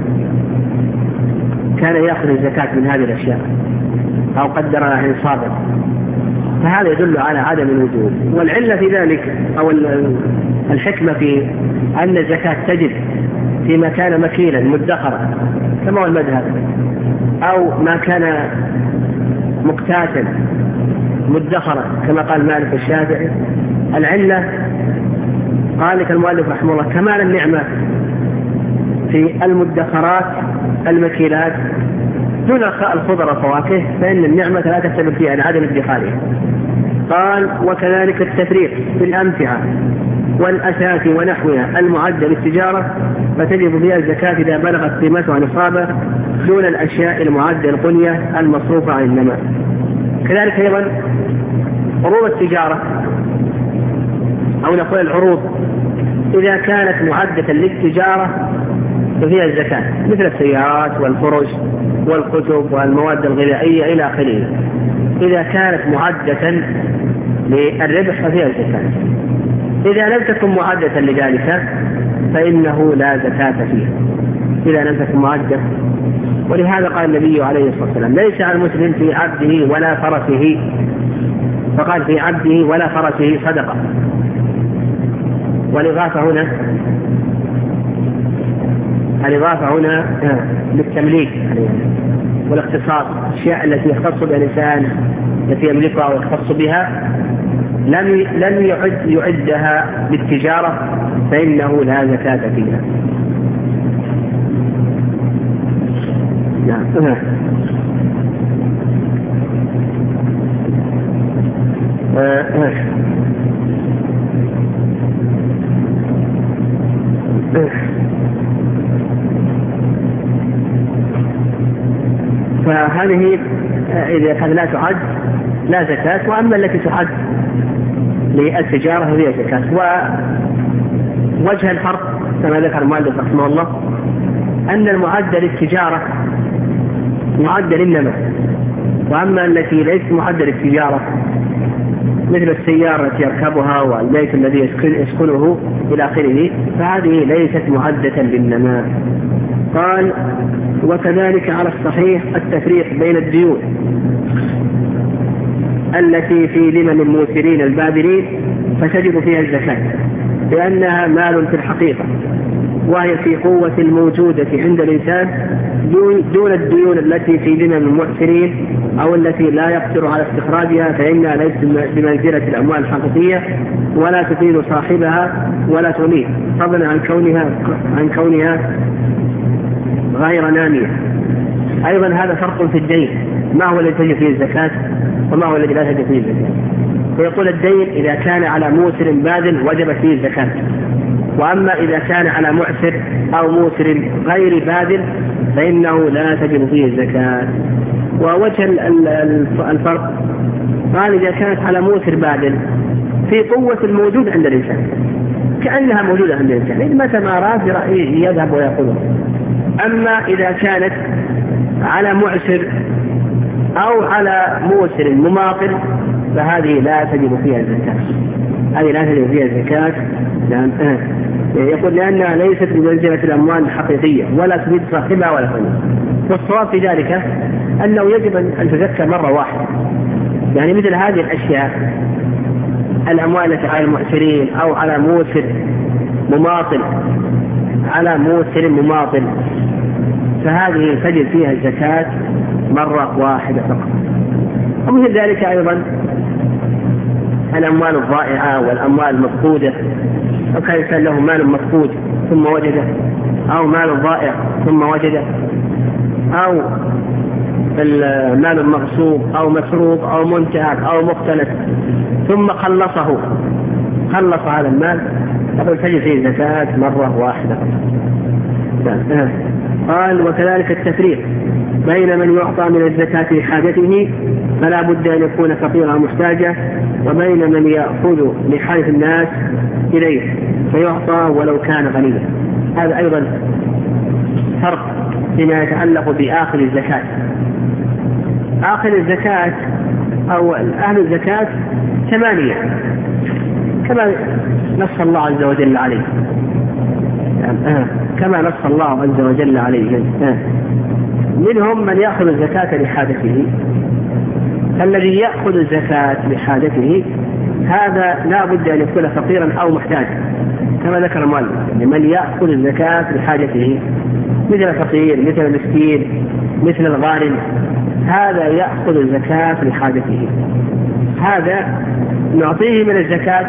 كان يأخذ الزكاة من هذه الأشياء أو قدر لها نصابا، فهذا يدل على عدم الوجوب. والعلة في ذلك أو الحكمة في أن الزكاة تجب فيما كان مكيلا مدخرا كما هو المذهب، أو ما كان مقتاتا مدخرا كما قال مالك الشافعي. العلة قال لك المؤلف رحمه الله كمال النعمة في المدخرات المكيلات دون الخضر والفواكه، فإن النعمة لا تكتمل فيها لعدم ادخارها. قال وكذلك التفريق في الأمتعة والأثاث ونحوها المعدة للتجارة فتجب فيها الزكاة إذا بلغت قيمتها نصابا دون الأشياء المعدة القنية المصروفة عن النماء. كذلك أيضا عروض التجارة أو نقول العروض إذا كانت معدة للتجارة ففيها الزكاة مثل السيارات والفرش والكتب والمواد الغذائية إلى آخره. إذا كانت معدة للربح ففيها الزكاة. إذا لم تكن معدة لذلك فإنه لا زكاة فيها إذا لم تكن معدة. ولهذا قال النبي عليه الصلاة والسلام ليس على المسلم في عبده ولا فرسه، فقال في عبده ولا فرسه صدقة. والإضافة هنا الإضافة هنا للتمليك والاختصاص، الأشياء التي يختص بها الإنسان التي يملكها ويختص بها لم لم يعد يعدها للتجارة فإنه لا زكاة فيها. نعم. فهذه إذا كانت لا تعد لا زكاة، وأما التي تعد للتجارة هي زكاة. ووجه الفرق كما ذكر المؤلف رحمه الله أن المعدة للتجارة معدة للنماء، وأما التي ليست معدة للتجارة مثل السيارة التي يركبها والبيت الذي يسكنه إلى آخره فهذه ليست معدة للنماء. قال وكذلك على الصحيح التفريق بين الديون التي في ذمم الموسرين البادرين فتجب فيها الزكاة لأنها مال في الحقيقة، وهي في قوة الموجودة عند الإنسان دون الديون التي في ذمم المعسرين أو التي لا يقدر على استخراجها، فإنها ليست بمنزلة الأموال الحقيقية ولا تفيد صاحبها ولا تغنيه، فضلا عن كونها عن كونها غير نامية. أيضا هذا فرق في الدين، ما هو الذي تجب فيه الزكاة وما هو الذي لا تجب فيه الزكاة. فيقول الدين إذا كان على موسر باذل وجب فيه الزكاة، وأما إذا كان على معسر أو موسر غير باذل فإنه لا تجب فيه الزكاة. ووجه الفرق قال إذا كانت على موسر باذل في قوة الموجود عند الإنسان كأنها موجودة عند الإنسان متى ما أراد يذهب ويأخذها. أما إذا كانت على معسر أو على موسر مماطل فهذه لا تجب فيها الزكاة هذه لا تجب فيها الزكاة لأن يقول لأنها ليست بمنزلة الأموال الحقيقية ولا تفيد صاحبها ولا غيرها. والصواب في ذلك أنه يجب أن تزكى مرة واحدة، يعني مثل هذه الأشياء الأموال التي على المؤثرين أو على موسر مماطل على موسر مماطل فهذه تجد فيها الزكاة مرة واحدة فقط. ومثل ذلك أيضا الأموال الضائعة والأموال المفقودة، لو كان الإنسان له مال مفقود ثم وجده، أو مال ضائع ثم وجده، أو المال المغصوب أو مسروق أو منتهك أو مختلف ثم خلصه خلص هذا المال فقد تجد فيه الزكاة مرة واحدة. قال وكذلك التفريق بين من يعطى من الزكاة لحاجته فلا بد أن يكون فقيرا محتاجا، وبين من يأخذ لحاجة الناس إليه فيعطى ولو كان غنيا. هذا أيضا فرق فيما يتعلق بآخر الزكاة. آخر الزكاة أو أهل الزكاة ثمانية كما نص الله عز وجل عليه، آه. كما نص الله عز وجل عليه. آه. منهم من يأخذ الزكاة لحاجته، فالذي يأخذ الزكاة لحاجته هذا لا بد أن يكون فقيرا أو محتاجا كما ذكر المؤلف. من يأخذ الزكاة لحاجته مثل الفقير مثل المسكين مثل الغارم، هذا يأخذ الزكاة لحاجته، هذا نعطيه من الزكاة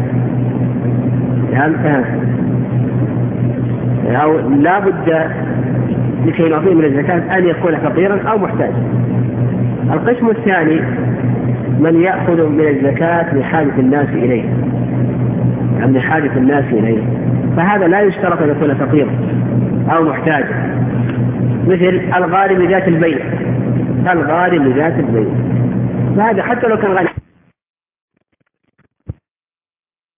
أو لا بد لكي نعطيه من الزكاة أن يكون فقيرا أو محتاجا. القسم الثاني من يأخذ من الزكاة لحاجة الناس إليه، يعني لحاجة الناس إليه، فهذا لا يشترط أن يكون فقيرا أو محتاجا، مثل الغارم ذات البيع، الغارم ذات البيع، فهذا حتى لو كان غني